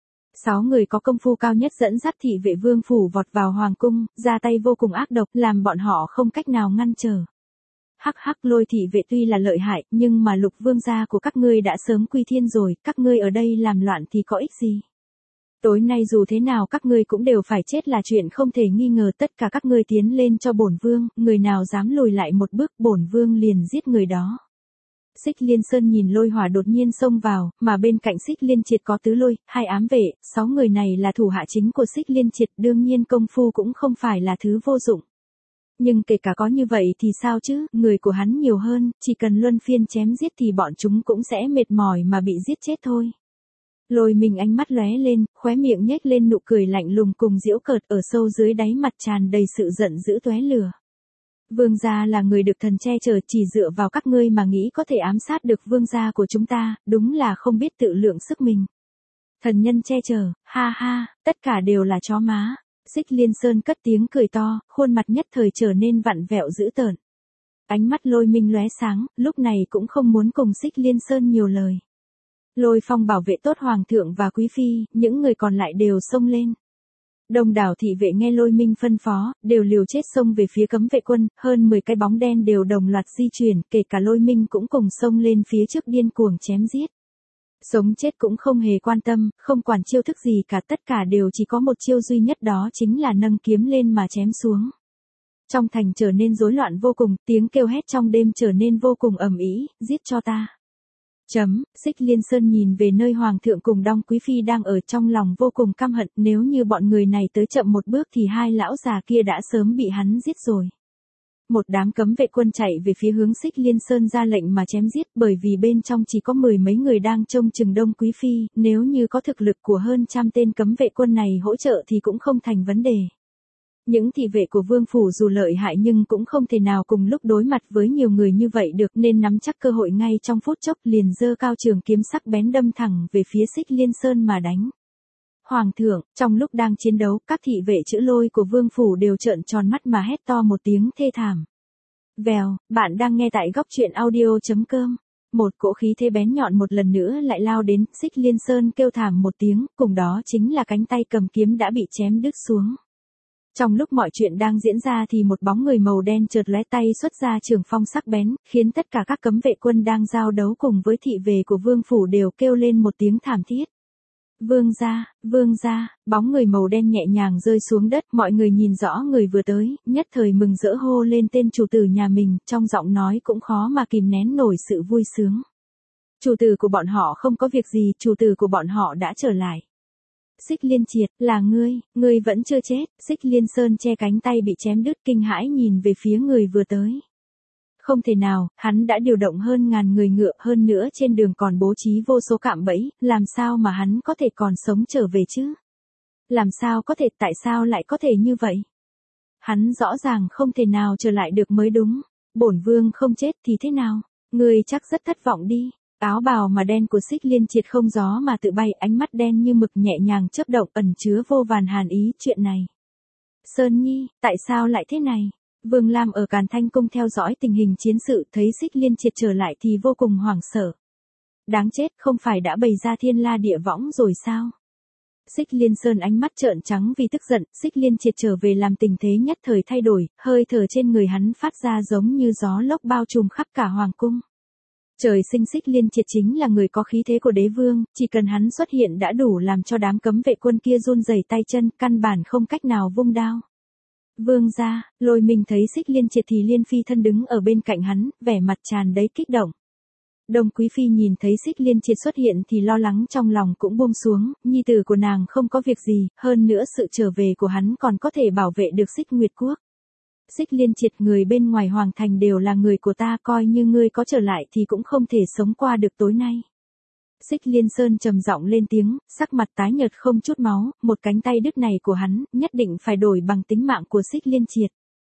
6 người có công phu cao nhất dẫn dắt thị vệ vương phủ vọt vào hoàng cung, ra tay vô cùng ác độc, làm bọn họ không cách nào ngăn trở. Hắc hắc, Lôi thị vệ tuy là lợi hại, nhưng mà Lục Vương gia của các ngươi đã sớm quy thiên rồi, các ngươi ở đây làm loạn thì có ích gì? Tối nay dù thế nào các ngươi cũng đều phải chết là chuyện không thể nghi ngờ, tất cả các ngươi tiến lên cho bổn vương, người nào dám lùi lại một bước bổn vương liền giết người đó. Xích Liên Sơn nhìn Lôi Hỏa đột nhiên xông vào, mà bên cạnh Xích Liên Triệt có Tứ Lôi, 2 ám vệ, 6 người này là thủ hạ chính của Xích Liên Triệt, đương nhiên công phu cũng không phải là thứ vô dụng. Nhưng kể cả có như vậy thì sao chứ, người của hắn nhiều hơn, chỉ cần luân phiên chém giết thì bọn chúng cũng sẽ mệt mỏi mà bị giết chết thôi. Lôi Minh ánh mắt lóe lên, khóe miệng nhếch lên nụ cười lạnh lùng cùng giễu cợt, ở sâu dưới đáy mặt tràn đầy sự giận dữ tóe lửa. Vương gia là người được thần che chở, chỉ dựa vào các ngươi mà nghĩ có thể ám sát được vương gia của chúng ta, đúng là không biết tự lượng sức mình. Thần nhân che chở, ha ha, tất cả đều là chó má. Xích Liên Sơn cất tiếng cười to, khuôn mặt nhất thời trở nên vặn vẹo dữ tợn. Ánh mắt Lôi Minh lóe sáng, lúc này cũng không muốn cùng Xích Liên Sơn nhiều lời. Lôi Phong bảo vệ tốt hoàng thượng và quý phi, những người còn lại đều xông lên. Đông đảo thị vệ nghe Lôi Minh phân phó, đều liều chết xông về phía cấm vệ quân, hơn 10 cái bóng đen đều đồng loạt di chuyển, kể cả Lôi Minh cũng cùng xông lên phía trước điên cuồng chém giết. Sống chết cũng không hề quan tâm, không quản chiêu thức gì cả, tất cả đều chỉ có một chiêu duy nhất, đó chính là nâng kiếm lên mà chém xuống. Trong thành trở nên rối loạn vô cùng, tiếng kêu hét trong đêm trở nên vô cùng ầm ĩ, giết cho ta. Xích Liên Sơn nhìn về nơi hoàng thượng cùng Đong quý phi đang ở, trong lòng vô cùng căm hận, nếu như bọn người này tới chậm một bước thì hai lão già kia đã sớm bị hắn giết rồi. Một đám cấm vệ quân chạy về phía hướng Xích Liên Sơn ra lệnh mà chém giết, bởi vì bên trong chỉ có 10 mấy người đang trông chừng Đông quý phi, nếu như có thực lực của hơn trăm tên cấm vệ quân này hỗ trợ thì cũng không thành vấn đề. Những thị vệ của vương phủ dù lợi hại nhưng cũng không thể nào cùng lúc đối mặt với nhiều người như vậy được, nên nắm chắc cơ hội ngay trong phút chốc liền giơ cao trường kiếm sắc bén đâm thẳng về phía Xích Liên Sơn mà đánh. Hoàng thượng, trong lúc đang chiến đấu, các thị vệ chữ Lôi của vương phủ đều trợn tròn mắt mà hét to một tiếng thê thảm. Vèo, bạn đang nghe tại góc truyện audio.com. Một cỗ khí thế bén nhọn một lần nữa lại lao đến, Xích Liên Sơn kêu thảm một tiếng, cùng đó chính là cánh tay cầm kiếm đã bị chém đứt xuống. Trong lúc mọi chuyện đang diễn ra thì một bóng người màu đen chợt lóe tay xuất ra trường phong sắc bén, khiến tất cả các cấm vệ quân đang giao đấu cùng với thị vệ của vương phủ đều kêu lên một tiếng thảm thiết. Vương gia, bóng người màu đen nhẹ nhàng rơi xuống đất, mọi người nhìn rõ người vừa tới, nhất thời mừng rỡ hô lên tên chủ tử nhà mình, trong giọng nói cũng khó mà kìm nén nổi sự vui sướng. Chủ tử của bọn họ không có việc gì, chủ tử của bọn họ đã trở lại. Xích Liên Triệt, là ngươi vẫn chưa chết. Xích Liên Sơn che cánh tay bị chém đứt, kinh hãi nhìn về phía người vừa tới. Không thể nào, hắn đã điều động hơn ngàn người ngựa, hơn nữa trên đường còn bố trí vô số cạm bẫy, làm sao mà hắn có thể còn sống trở về chứ? Làm sao có thể, tại sao lại có thể như vậy? Hắn rõ ràng không thể nào trở lại được mới đúng. Bổn vương không chết thì thế nào? Ngươi chắc rất thất vọng đi. Áo bào mà đen của Xích Liên Triệt không gió mà tự bay, ánh mắt đen như mực nhẹ nhàng chớp động, ẩn chứa vô vàn hàn ý. Chuyện này, Sơn Nhi, tại sao lại thế này? Vương Lam ở Càn Thanh Cung theo dõi tình hình chiến sự, thấy Xích Liên Triệt trở lại thì vô cùng hoảng sợ. Đáng chết, không phải đã bày ra thiên la địa võng rồi sao? Xích Liên Sơn ánh mắt trợn trắng vì tức giận, Xích Liên Triệt trở về làm tình thế nhất thời thay đổi, hơi thở trên người hắn phát ra giống như gió lốc bao trùm khắp cả hoàng cung. Trời sinh Xích Liên Triệt chính là người có khí thế của đế vương, chỉ cần hắn xuất hiện đã đủ làm cho đám cấm vệ quân kia run rẩy tay chân, căn bản không cách nào vung đao. Vương gia, Lôi Minh thấy Xích Liên Triệt thì liên phi thân đứng ở bên cạnh hắn, vẻ mặt tràn đầy kích động. Đông quý phi nhìn thấy Xích Liên Triệt xuất hiện thì lo lắng trong lòng cũng buông xuống, nhi tử của nàng không có việc gì, hơn nữa sự trở về của hắn còn có thể bảo vệ được Xích Nguyệt Quốc. Xích Liên Triệt, người bên ngoài hoàng thành đều là người của ta, coi như ngươi có trở lại thì cũng không thể sống qua được tối nay. Xích Liên Sơn trầm giọng lên tiếng, sắc mặt tái nhợt không chút máu, một cánh tay đứt này của hắn, nhất định phải đổi bằng tính mạng của Xích Liên Triệt.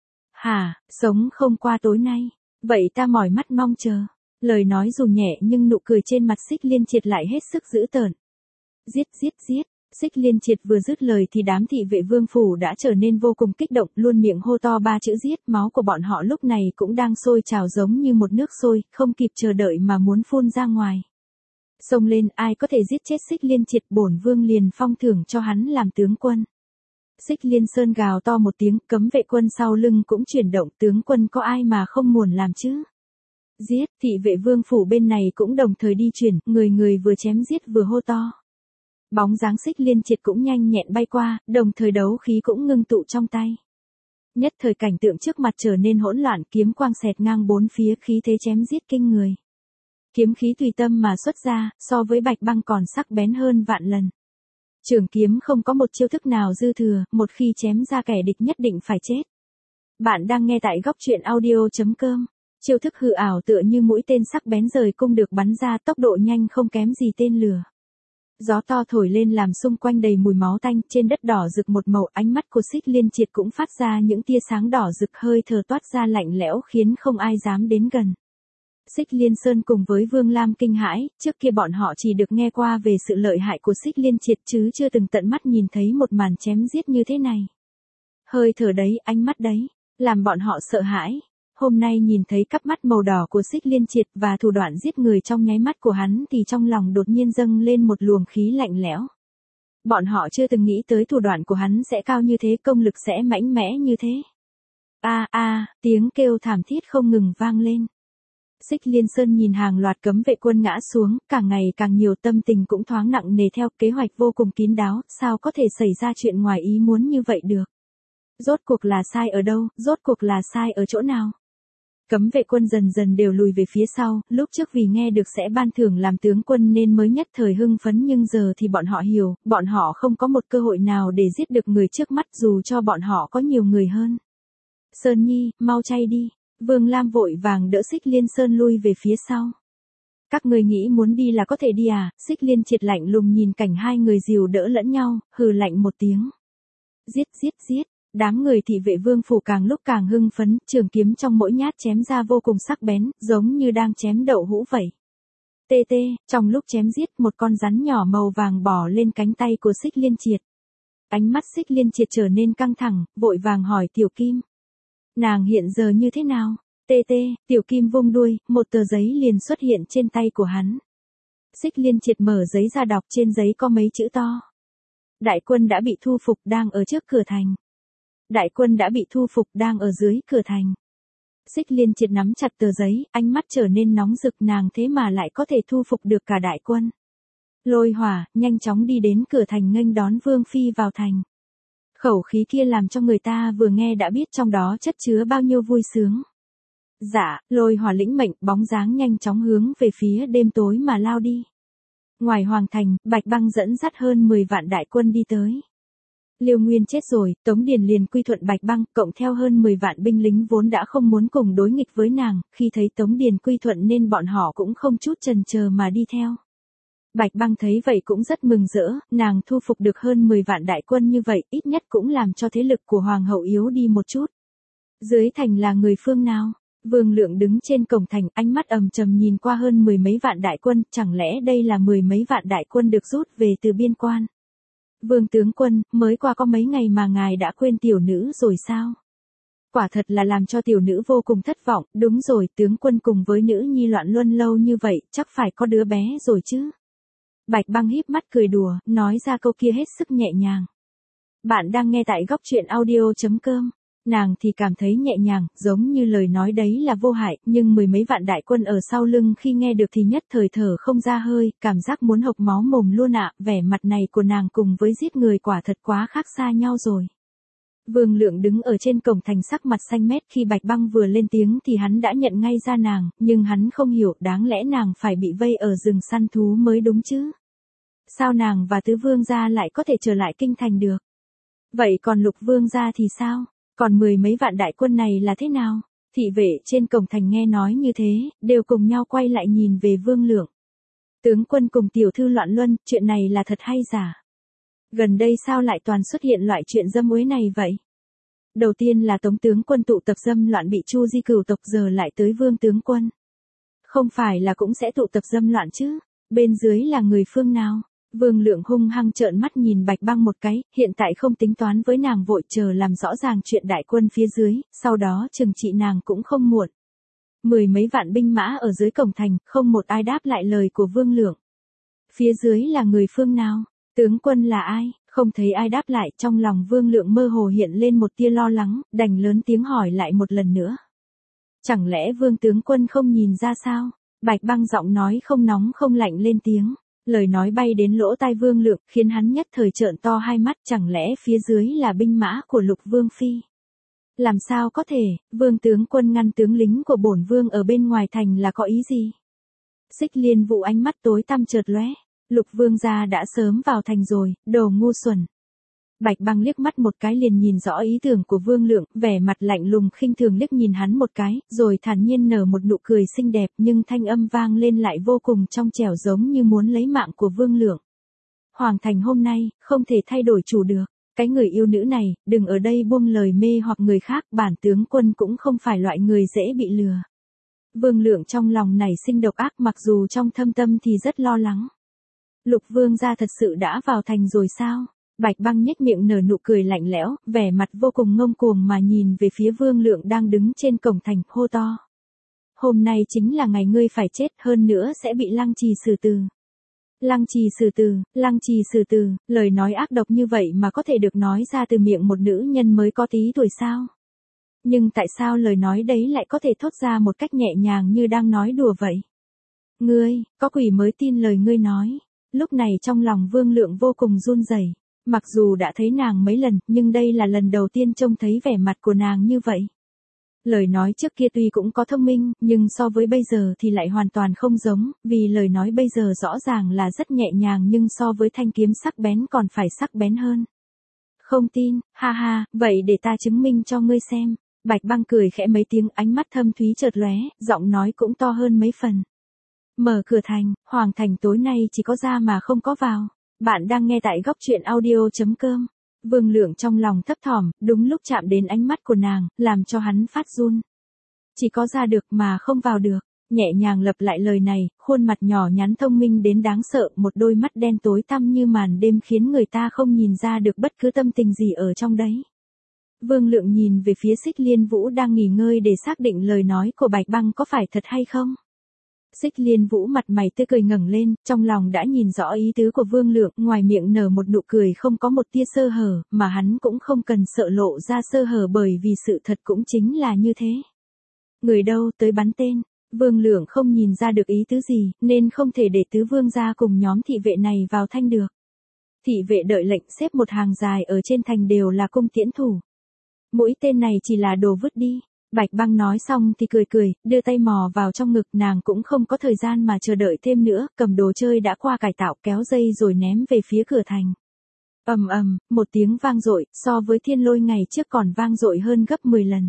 Hả, sống không qua tối nay, vậy ta mỏi mắt mong chờ. Lời nói dù nhẹ nhưng nụ cười trên mặt Xích Liên Triệt lại hết sức dữ tợn. Giết. Xích Liên Triệt vừa dứt lời thì đám thị vệ vương phủ đã trở nên vô cùng kích động, luôn miệng hô to ba chữ giết, máu của bọn họ lúc này cũng đang sôi trào giống như một nước sôi, không kịp chờ đợi mà muốn phun ra ngoài. Xông lên, ai có thể giết chết Xích Liên Triệt, bổn vương liền phong thưởng cho hắn làm tướng quân. Xích Liên Sơn gào to một tiếng, cấm vệ quân sau lưng cũng chuyển động, tướng quân có ai mà không muốn làm chứ? Giết, thị vệ vương phủ bên này cũng đồng thời đi chuyển, người vừa chém giết vừa hô to. Bóng dáng Xích Liên Triệt cũng nhanh nhẹn bay qua, đồng thời đấu khí cũng ngưng tụ trong tay. Nhất thời cảnh tượng trước mặt trở nên hỗn loạn, kiếm quang xẹt ngang bốn phía, khí thế chém giết kinh người. Kiếm khí tùy tâm mà xuất ra, so với bạch băng còn sắc bén hơn vạn lần. Trường kiếm không có một chiêu thức nào dư thừa, một khi chém ra kẻ địch nhất định phải chết. Bạn đang nghe tại góc truyện audio.com. Chiêu thức hư ảo tựa như mũi tên sắc bén rời cung được bắn ra, tốc độ nhanh không kém gì tên lửa. Gió to thổi lên làm xung quanh đầy mùi máu tanh, trên đất đỏ rực một màu, ánh mắt của Xích Liên Triệt cũng phát ra những tia sáng đỏ rực, hơi thở toát ra lạnh lẽo khiến không ai dám đến gần. Xích Liên Sơn cùng với Vương Lam kinh hãi, trước kia bọn họ chỉ được nghe qua về sự lợi hại của Xích Liên Triệt chứ chưa từng tận mắt nhìn thấy một màn chém giết như thế này. Hơi thở đấy, ánh mắt đấy, làm bọn họ sợ hãi. hôm nay nhìn thấy cặp mắt màu đỏ của Xích Liên Triệt và thủ đoạn giết người trong nháy mắt của hắn thì trong lòng đột nhiên dâng lên một luồng khí lạnh lẽo. Bọn họ chưa từng nghĩ tới thủ đoạn của hắn sẽ cao như thế, công lực sẽ mạnh mẽ như thế. Tiếng kêu thảm thiết không ngừng vang lên. Xích Liên Sơn nhìn hàng loạt cấm vệ quân ngã xuống, càng ngày càng nhiều, tâm tình cũng thoáng nặng nề theo, kế hoạch vô cùng kín đáo, sao có thể xảy ra chuyện ngoài ý muốn như vậy được. Rốt cuộc là sai ở đâu, rốt cuộc là sai ở chỗ nào? Cấm vệ quân dần dần đều lùi về phía sau, lúc trước vì nghe được sẽ ban thưởng làm tướng quân nên mới nhất thời hưng phấn, nhưng giờ thì bọn họ hiểu, bọn họ không có một cơ hội nào để giết được người trước mắt dù cho bọn họ có nhiều người hơn. Sơn Nhi, mau chay đi. Vương Lam vội vàng đỡ Xích Liên Sơn lui về phía sau. Các người nghĩ muốn đi là có thể đi à? Xích Liên Triệt lạnh lùng nhìn cảnh hai người dìu đỡ lẫn nhau, hừ lạnh một tiếng. Giết. Đám người thị vệ vương phủ càng lúc càng hưng phấn, trường kiếm trong mỗi nhát chém ra vô cùng sắc bén, giống như đang chém đậu hũ vậy. Trong lúc chém giết, một con rắn nhỏ màu vàng bò lên cánh tay của Xích Liên Triệt. Ánh mắt Xích Liên Triệt trở nên căng thẳng, vội vàng hỏi Tiểu Kim. Nàng hiện giờ như thế nào? Tiểu Kim vung đuôi, một tờ giấy liền xuất hiện trên tay của hắn. Xích Liên Triệt mở giấy ra đọc, trên giấy có mấy chữ to. Đại quân đã bị thu phục, đang ở trước cửa thành. Đại quân đã bị thu phục, đang ở dưới cửa thành. Xích Liên Triệt nắm chặt tờ giấy, ánh mắt trở nên nóng rực, nàng thế mà lại có thể thu phục được cả đại quân. Lôi Hỏa nhanh chóng đi đến cửa thành nghênh đón Vương Phi vào thành. Khẩu khí kia làm cho người ta vừa nghe đã biết trong đó chất chứa bao nhiêu vui sướng. Dạ, Lôi Hỏa lĩnh mệnh, bóng dáng nhanh chóng hướng về phía đêm tối mà lao đi. Ngoài hoàng thành, Bạch Băng dẫn dắt hơn 10 vạn đại quân đi tới. Liêu Nguyên chết rồi, Tống Điền liền quy thuận Bạch Băng, cộng theo hơn 10 vạn binh lính vốn đã không muốn cùng đối nghịch với nàng, khi thấy Tống Điền quy thuận nên bọn họ cũng không chút chần chờ mà đi theo. Bạch Băng thấy vậy cũng rất mừng rỡ, nàng thu phục được hơn 10 vạn đại quân như vậy, ít nhất cũng làm cho thế lực của hoàng hậu yếu đi một chút. Dưới thành là người phương nào? Vương Lượng đứng trên cổng thành, ánh mắt ầm trầm nhìn qua hơn 10 mấy vạn đại quân, chẳng lẽ đây là 10 mấy vạn đại quân được rút về từ biên quan? Vương tướng quân, mới qua có mấy ngày mà ngài đã quên tiểu nữ rồi sao? Quả thật là làm cho tiểu nữ vô cùng thất vọng, đúng rồi, tướng quân cùng với nữ nhi loạn luân lâu như vậy, chắc phải có đứa bé rồi chứ? Bạch Băng híp mắt cười đùa, nói ra câu kia hết sức nhẹ nhàng. Bạn đang nghe tại góc truyện audio.com. Nàng thì cảm thấy nhẹ nhàng, giống như lời nói đấy là vô hại, nhưng 10 mấy vạn đại quân ở sau lưng khi nghe được thì nhất thời thở không ra hơi, cảm giác muốn hộc máu mồm luôn ạ, vẻ mặt này của nàng cùng với giết người quả thật quá khác xa nhau rồi. Vương Lượng đứng ở trên cổng thành sắc mặt xanh mét, khi Bạch Băng vừa lên tiếng thì hắn đã nhận ngay ra nàng, nhưng hắn không hiểu đáng lẽ nàng phải bị vây ở rừng săn thú mới đúng chứ. Sao nàng và Tứ Vương gia lại có thể trở lại kinh thành được? Vậy còn Lục Vương gia thì sao? Còn 10 mấy vạn đại quân này là thế nào? Thị vệ trên cổng thành nghe nói như thế, đều cùng nhau quay lại nhìn về Vương Lượng. Tướng quân cùng tiểu thư loạn luân, chuyện này là thật hay giả? Gần đây sao lại toàn xuất hiện loại chuyện dâm uế này vậy? Đầu tiên là Tống tướng quân tụ tập dâm loạn bị Chu Di cửu tộc, giờ lại tới Vương tướng quân. Không phải là cũng sẽ tụ tập dâm loạn chứ? Bên dưới là người phương nào? Vương Lượng hung hăng trợn mắt nhìn Bạch Băng một cái, hiện tại không tính toán với nàng, vội chờ làm rõ ràng chuyện đại quân phía dưới, sau đó trừng trị nàng cũng không muộn. 10 mấy vạn binh mã ở dưới cổng thành, không một ai đáp lại lời của Vương Lượng. Phía dưới là người phương nào? Tướng quân là ai? Không thấy ai đáp lại, trong lòng Vương Lượng mơ hồ hiện lên một tia lo lắng, đành lớn tiếng hỏi lại một lần nữa. Chẳng lẽ Vương tướng quân không nhìn ra sao? Bạch Băng giọng nói không nóng không lạnh lên tiếng. Lời nói bay đến lỗ tai Vương Lượng, khiến hắn nhất thời trợn to hai mắt, chẳng lẽ phía dưới là binh mã của Lục Vương Phi? Làm sao có thể, Vương tướng quân ngăn tướng lính của bổn vương ở bên ngoài thành là có ý gì? Xích Liên Vũ ánh mắt tối tăm chợt lóe, Lục Vương gia đã sớm vào thành rồi, đồ ngu xuẩn. Bạch Băng liếc mắt một cái liền nhìn rõ ý tưởng của Vương Lượng, vẻ mặt lạnh lùng khinh thường liếc nhìn hắn một cái, rồi thản nhiên nở một nụ cười xinh đẹp, nhưng thanh âm vang lên lại vô cùng trong trẻo, giống như muốn lấy mạng của Vương Lượng. Hoàng thành hôm nay, không thể thay đổi chủ được. Cái người yêu nữ này, đừng ở đây buông lời mê hoặc người khác, bản tướng quân cũng không phải loại người dễ bị lừa. Vương Lượng trong lòng nảy sinh độc ác, mặc dù trong thâm tâm thì rất lo lắng. Lục Vương gia thật sự đã vào thành rồi sao? Bạch Băng nhếch miệng nở nụ cười lạnh lẽo, vẻ mặt vô cùng ngông cuồng mà nhìn về phía Vương Lượng đang đứng trên cổng thành, hô to. Hôm nay chính là ngày ngươi phải chết, hơn nữa sẽ bị lăng trì xử tử. Lăng trì xử tử, lời nói ác độc như vậy mà có thể được nói ra từ miệng một nữ nhân mới có tí tuổi sao? Nhưng tại sao lời nói đấy lại có thể thốt ra một cách nhẹ nhàng như đang nói đùa vậy? Ngươi, có quỷ mới tin lời ngươi nói. Lúc này trong lòng Vương Lượng vô cùng run rẩy. Mặc dù đã thấy nàng mấy lần, nhưng đây là lần đầu tiên trông thấy vẻ mặt của nàng như vậy. Lời nói trước kia tuy cũng có thông minh, nhưng so với bây giờ thì lại hoàn toàn không giống, vì lời nói bây giờ rõ ràng là rất nhẹ nhàng nhưng so với thanh kiếm sắc bén còn phải sắc bén hơn. Không tin, ha ha, vậy để ta chứng minh cho ngươi xem. Bạch Băng cười khẽ mấy tiếng, ánh mắt thâm thúy chợt lóe, giọng nói cũng to hơn mấy phần. Mở cửa thành, Hoàng thành tối nay chỉ có ra mà không có vào. Bạn đang nghe tại góc truyện audio.com. Vương Lượng trong lòng thấp thỏm, đúng lúc chạm đến ánh mắt của nàng, làm cho hắn phát run. Chỉ có ra được mà không vào được. Nhẹ nhàng lặp lại lời này, khuôn mặt nhỏ nhắn thông minh đến đáng sợ, một đôi mắt đen tối tăm như màn đêm khiến người ta không nhìn ra được bất cứ tâm tình gì ở trong đấy. Vương Lượng nhìn về phía Xích Liên Vũ đang nghỉ ngơi để xác định lời nói của Bạch Băng có phải thật hay không. Xích Liên Vũ mặt mày tươi cười ngẩng lên, trong lòng đã nhìn rõ ý tứ của Vương Lượng, ngoài miệng nở một nụ cười không có một tia sơ hở, mà hắn cũng không cần sợ lộ ra sơ hở bởi vì sự thật cũng chính là như thế. Người đâu tới bắn tên, Vương Lượng không nhìn ra được ý tứ gì, nên không thể để tứ vương gia cùng nhóm thị vệ này vào thanh được. Thị vệ đợi lệnh xếp một hàng dài ở trên thành đều là cung tiễn thủ. Mũi tên này chỉ là đồ vứt đi. Bạch Băng nói xong thì cười cười, đưa tay mò vào trong ngực, nàng cũng không có thời gian mà chờ đợi thêm nữa, cầm đồ chơi đã qua cải tạo kéo dây rồi ném về phía cửa thành. Ầm ầm, một tiếng vang dội, so với thiên lôi ngày trước còn vang dội hơn gấp 10 lần.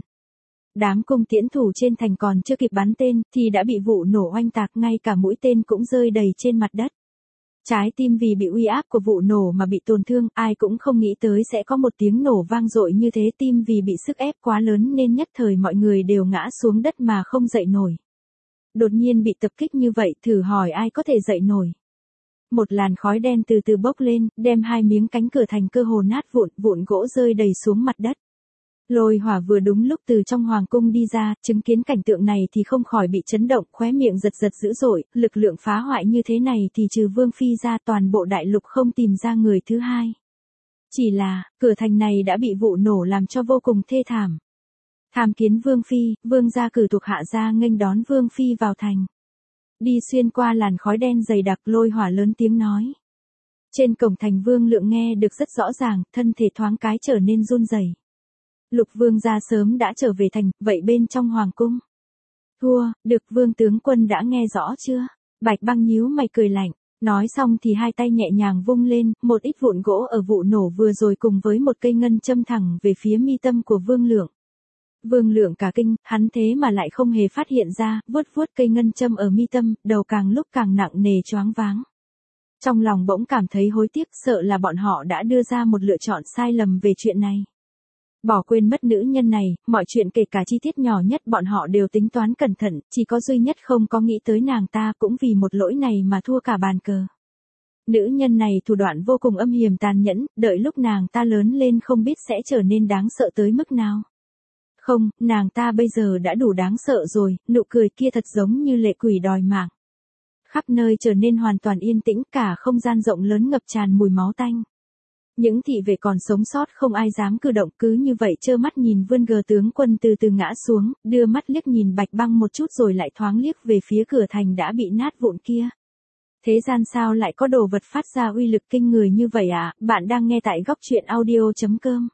Đám cung tiễn thủ trên thành còn chưa kịp bắn tên, thì đã bị vụ nổ oanh tạc, ngay cả mũi tên cũng rơi đầy trên mặt đất. Trái tim vì bị uy áp của vụ nổ mà bị tổn thương, ai cũng không nghĩ tới sẽ có một tiếng nổ vang dội như thế, tim vì bị sức ép quá lớn nên nhất thời mọi người đều ngã xuống đất mà không dậy nổi. Đột nhiên bị tập kích như vậy, thử hỏi ai có thể dậy nổi. Một làn khói đen từ từ bốc lên, đem hai miếng cánh cửa thành cơ hồ nát vụn, vụn gỗ rơi đầy xuống mặt đất. Lôi Hỏa vừa đúng lúc từ trong hoàng cung đi ra, chứng kiến cảnh tượng này thì không khỏi bị chấn động, khóe miệng giật giật dữ dội, lực lượng phá hoại như thế này thì trừ Vương Phi ra toàn bộ đại lục không tìm ra người thứ hai. Chỉ là, cửa thành này đã bị vụ nổ làm cho vô cùng thê thảm. Tham kiến Vương Phi, Vương gia cử thuộc hạ ra nghênh đón Vương Phi vào thành. Đi xuyên qua làn khói đen dày đặc, Lôi Hỏa lớn tiếng nói. Trên cổng thành Vương Lượng nghe được rất rõ ràng, thân thể thoáng cái trở nên run rẩy. Lục Vương gia sớm đã trở về thành, vậy bên trong hoàng cung? Thua, được, Vương tướng quân đã nghe rõ chưa? Bạch Băng nhíu mày cười lạnh, nói xong thì hai tay nhẹ nhàng vung lên, một ít vụn gỗ ở vụ nổ vừa rồi cùng với một cây ngân châm thẳng về phía mi tâm của Vương Lượng. Vương Lượng cả kinh, hắn thế mà lại không hề phát hiện ra, vuốt vuốt cây ngân châm ở mi tâm, đầu càng lúc càng nặng nề choáng váng. Trong lòng bỗng cảm thấy hối tiếc, sợ là bọn họ đã đưa ra một lựa chọn sai lầm về chuyện này. Bỏ quên mất nữ nhân này, mọi chuyện kể cả chi tiết nhỏ nhất bọn họ đều tính toán cẩn thận, chỉ có duy nhất không có nghĩ tới nàng ta, cũng vì một lỗi này mà thua cả bàn cờ. Nữ nhân này thủ đoạn vô cùng âm hiểm tàn nhẫn, đợi lúc nàng ta lớn lên không biết sẽ trở nên đáng sợ tới mức nào. Không, nàng ta bây giờ đã đủ đáng sợ rồi, nụ cười kia thật giống như lệ quỷ đòi mạng. Khắp nơi trở nên hoàn toàn yên tĩnh, cả không gian rộng lớn ngập tràn mùi máu tanh. Những thị vệ còn sống sót không ai dám cử động, cứ như vậy trơ mắt nhìn Vương Gờ tướng quân từ từ ngã xuống, đưa mắt liếc nhìn Bạch Băng một chút rồi lại thoáng liếc về phía cửa thành đã bị nát vụn kia. Thế gian sao lại có đồ vật phát ra uy lực kinh người như vậy à? Bạn đang nghe tại góc truyện audio.com.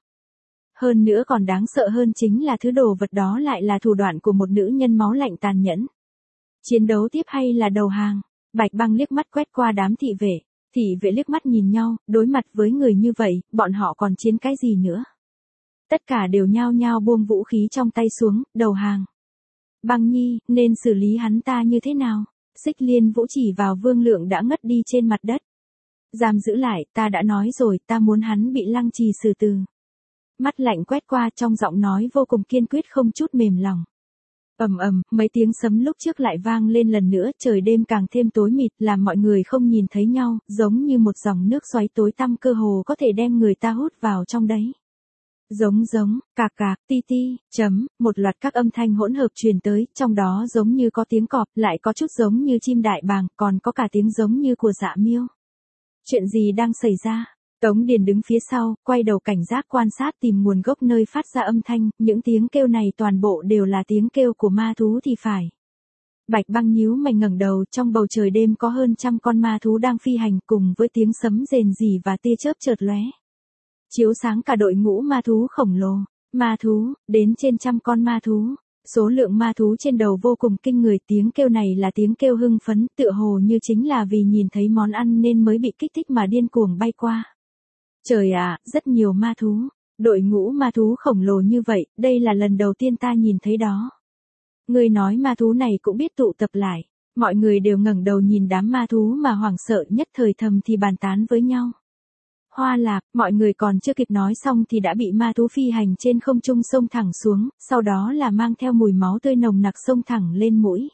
Hơn nữa còn đáng sợ hơn chính là thứ đồ vật đó lại là thủ đoạn của một nữ nhân máu lạnh tàn nhẫn. Chiến đấu tiếp hay là đầu hàng? Bạch Băng liếc mắt quét qua đám thị vệ. Thị vệ liếc mắt nhìn nhau, đối mặt với người như vậy, bọn họ còn chiến cái gì nữa? Tất cả đều nhao nhao buông vũ khí trong tay xuống, đầu hàng. Băng Nhi, nên xử lý hắn ta như thế nào? Xích Liên Vũ chỉ vào Vương Lượng đã ngất đi trên mặt đất. Giam giữ lại, ta đã nói rồi, ta muốn hắn bị lăng trì xử tử. Mắt lạnh quét qua, trong giọng nói vô cùng kiên quyết không chút mềm lòng. Ầm ầm, mấy tiếng sấm lúc trước lại vang lên lần nữa, trời đêm càng thêm tối mịt, làm mọi người không nhìn thấy nhau, giống như một dòng nước xoáy tối tăm cơ hồ có thể đem người ta hút vào trong đấy. Giống giống, cạc cạc, ti ti, chấm, một loạt các âm thanh hỗn hợp truyền tới, trong đó giống như có tiếng cọp, lại có chút giống như chim đại bàng, còn có cả tiếng giống như của Dạ Miêu. Chuyện gì đang xảy ra? Tống Điền đứng phía sau, quay đầu cảnh giác quan sát tìm nguồn gốc nơi phát ra âm thanh, những tiếng kêu này toàn bộ đều là tiếng kêu của ma thú thì phải. Bạch Băng nhíu mày ngẩng đầu, trong bầu trời đêm có hơn trăm con ma thú đang phi hành cùng với tiếng sấm rền rỉ và tia chớp chợt lóe. Chiếu sáng cả đội ngũ ma thú khổng lồ. Ma thú, đến trên trăm con ma thú. Số lượng ma thú trên đầu vô cùng kinh người, tiếng kêu này là tiếng kêu hưng phấn, tựa hồ như chính là vì nhìn thấy món ăn nên mới bị kích thích mà điên cuồng bay qua. Trời ạ, rất nhiều ma thú. Đội ngũ ma thú khổng lồ như vậy, đây là lần đầu tiên ta nhìn thấy đó. Người nói ma thú này cũng biết tụ tập lại. Mọi người đều ngẩng đầu nhìn đám ma thú mà hoảng sợ, nhất thời thầm thì bàn tán với nhau. Hoa lạp, mọi người còn chưa kịp nói xong thì đã bị ma thú phi hành trên không trung xông thẳng xuống, sau đó là mang theo mùi máu tươi nồng nặc xông thẳng lên mũi.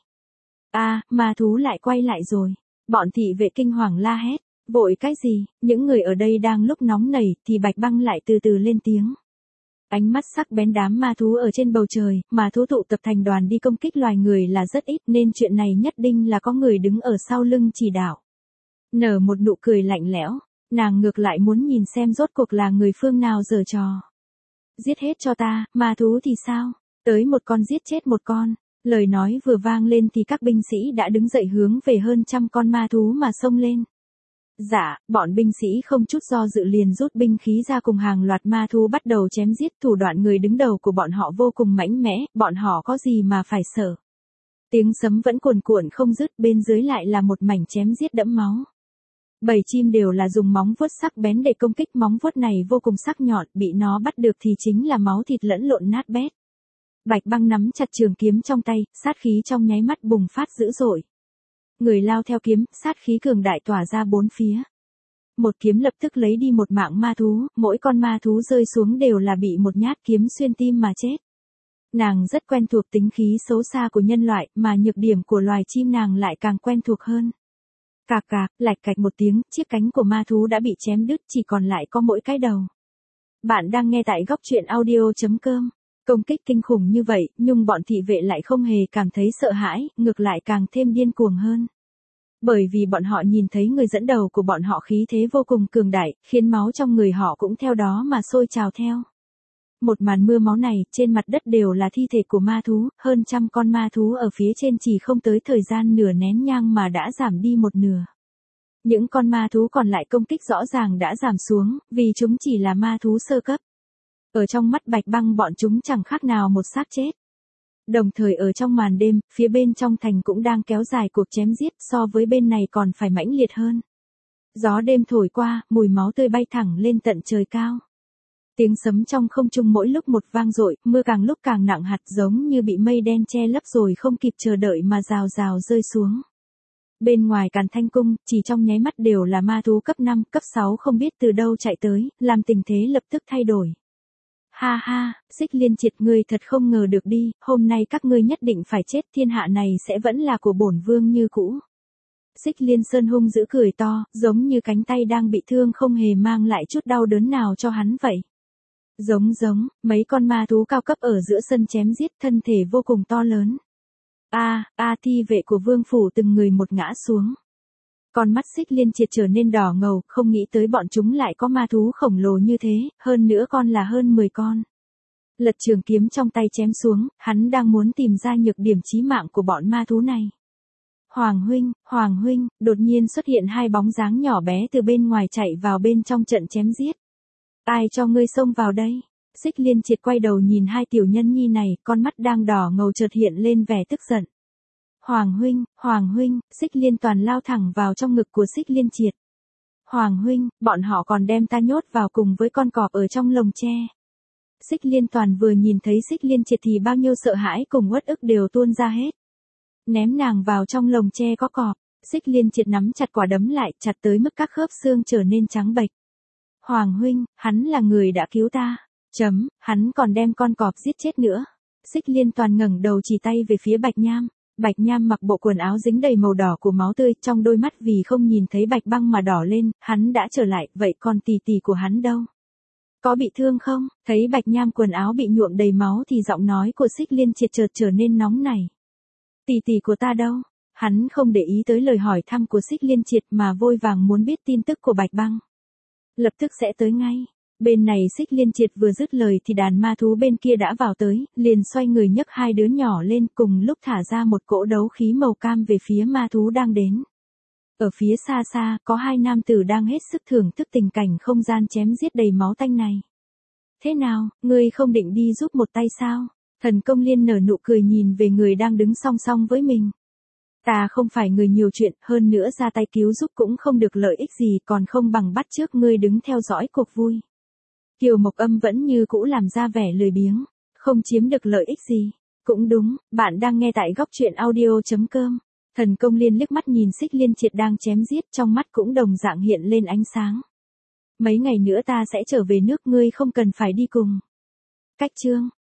Ma thú lại quay lại rồi. Bọn thị vệ kinh hoàng la hét. Vội cái gì, những người ở đây đang lúc nóng nảy thì Bạch Băng lại từ từ lên tiếng. Ánh mắt sắc bén đám ma thú ở trên bầu trời, ma thú tụ tập thành đoàn đi công kích loài người là rất ít nên chuyện này nhất định là có người đứng ở sau lưng chỉ đạo. Nở một nụ cười lạnh lẽo, nàng ngược lại muốn nhìn xem rốt cuộc là người phương nào giở trò. Giết hết cho ta, ma thú thì sao? Tới một con giết chết một con. Lời nói vừa vang lên thì các binh sĩ đã đứng dậy hướng về hơn trăm con ma thú mà xông lên. Dạ, bọn binh sĩ không chút do dự liền rút binh khí ra cùng hàng loạt ma thú bắt đầu chém giết, thủ đoạn người đứng đầu của bọn họ vô cùng mãnh mẽ, bọn họ có gì mà phải sợ. Tiếng sấm vẫn cuồn cuộn không dứt, bên dưới lại là một mảnh chém giết đẫm máu. Bầy chim đều là dùng móng vuốt sắc bén để công kích, móng vuốt này vô cùng sắc nhọn, bị nó bắt được thì chính là máu thịt lẫn lộn nát bét. Bạch Băng nắm chặt trường kiếm trong tay, sát khí trong nháy mắt bùng phát dữ dội. Người lao theo kiếm, sát khí cường đại tỏa ra bốn phía. Một kiếm lập tức lấy đi một mạng ma thú, mỗi con ma thú rơi xuống đều là bị một nhát kiếm xuyên tim mà chết. Nàng rất quen thuộc tính khí xấu xa của nhân loại, mà nhược điểm của loài chim nàng lại càng quen thuộc hơn. Cạc cạc, lạch cạch một tiếng, chiếc cánh của ma thú đã bị chém đứt, chỉ còn lại có mỗi cái đầu. Bạn đang nghe tại góc truyện audio.com. Công kích kinh khủng như vậy, nhưng bọn thị vệ lại không hề cảm thấy sợ hãi, ngược lại càng thêm điên cuồng hơn. Bởi vì bọn họ nhìn thấy người dẫn đầu của bọn họ khí thế vô cùng cường đại, khiến máu trong người họ cũng theo đó mà sôi trào theo. Một màn mưa máu này, trên mặt đất đều là thi thể của ma thú, hơn trăm con ma thú ở phía trên chỉ không tới thời gian nửa nén nhang mà đã giảm đi một nửa. Những con ma thú còn lại công kích rõ ràng đã giảm xuống, vì chúng chỉ là ma thú sơ cấp. Ở trong mắt Bạch Băng bọn chúng chẳng khác nào một xác chết. Đồng thời ở trong màn đêm, phía bên trong thành cũng đang kéo dài cuộc chém giết, so với bên này còn phải mãnh liệt hơn. Gió đêm thổi qua, mùi máu tươi bay thẳng lên tận trời cao. Tiếng sấm trong không trung mỗi lúc một vang dội, mưa càng lúc càng nặng hạt giống như bị mây đen che lấp rồi không kịp chờ đợi mà rào rào rơi xuống. Bên ngoài Càn Thanh Cung, chỉ trong nháy mắt đều là ma thú cấp 5, cấp 6 không biết từ đâu chạy tới, làm tình thế lập tức thay đổi. Ha ha, Xích Liên Triệt, ngươi thật không ngờ được đi, hôm nay các ngươi nhất định phải chết, thiên hạ này sẽ vẫn là của bổn vương như cũ. Xích Liên Sơn hung dữ cười to, giống như cánh tay đang bị thương không hề mang lại chút đau đớn nào cho hắn vậy. Giống, mấy con ma thú cao cấp ở giữa sân chém giết, thân thể vô cùng to lớn. Thi vệ của vương phủ từng người một ngã xuống. Con mắt Xích Liên Triệt trở nên đỏ ngầu, không nghĩ tới bọn chúng lại có ma thú khổng lồ như thế, hơn nữa con là hơn 10 con. Lật trường kiếm trong tay chém xuống, hắn đang muốn tìm ra nhược điểm chí mạng của bọn ma thú này. Hoàng huynh, đột nhiên xuất hiện hai bóng dáng nhỏ bé từ bên ngoài chạy vào bên trong trận chém giết. Ai cho ngươi xông vào đây? Xích Liên Triệt quay đầu nhìn hai tiểu nhân nhi này, con mắt đang đỏ ngầu chợt hiện lên vẻ tức giận. Hoàng huynh, Xích Liên Toàn lao thẳng vào trong ngực của Xích Liên Triệt. Hoàng huynh, bọn họ còn đem ta nhốt vào cùng với con cọp ở trong lồng tre. Xích Liên Toàn vừa nhìn thấy Xích Liên Triệt thì bao nhiêu sợ hãi cùng uất ức đều tuôn ra hết. Ném nàng vào trong lồng tre có cọp, Xích Liên Triệt nắm chặt quả đấm lại, chặt tới mức các khớp xương trở nên trắng bệch. Hoàng huynh, hắn là người đã cứu ta. Hắn còn đem con cọp giết chết nữa. Xích Liên Toàn ngẩng đầu chỉ tay về phía Bạch Nham. Bạch Nham mặc bộ quần áo dính đầy màu đỏ của máu tươi, trong đôi mắt vì không nhìn thấy Bạch Băng mà đỏ lên, hắn đã trở lại, vậy còn tỷ tỷ của hắn đâu? Có bị thương không? Thấy Bạch Nham quần áo bị nhuộm đầy máu thì giọng nói của Xích Liên Triệt chợt trở nên nóng nảy. Tỷ tỷ của ta đâu? Hắn không để ý tới lời hỏi thăm của Xích Liên Triệt mà vội vàng muốn biết tin tức của Bạch Băng. Lập tức sẽ tới ngay. Bên này Xích Liên Triệt vừa dứt lời thì đàn ma thú bên kia đã vào tới, liền xoay người nhấc hai đứa nhỏ lên, cùng lúc thả ra một cỗ đấu khí màu cam về phía ma thú đang đến. Ở phía xa xa, có hai nam tử đang hết sức thưởng thức tình cảnh không gian chém giết đầy máu tanh này. Thế nào, ngươi không định đi giúp một tay sao? Thần Công Liên nở nụ cười nhìn về người đang đứng song song với mình. Ta không phải người nhiều chuyện, hơn nữa ra tay cứu giúp cũng không được lợi ích gì, còn không bằng bắt chước ngươi đứng theo dõi cuộc vui. Kiều Mộc Âm vẫn như cũ làm ra vẻ lười biếng, không chiếm được lợi ích gì. Cũng đúng, bạn đang nghe tại góc truyện audio.com. Thần Công Liên liếc mắt nhìn Xích Liên Triệt đang chém giết, trong mắt cũng đồng dạng hiện lên ánh sáng. Mấy ngày nữa ta sẽ trở về nước, ngươi không cần phải đi cùng. Cách chương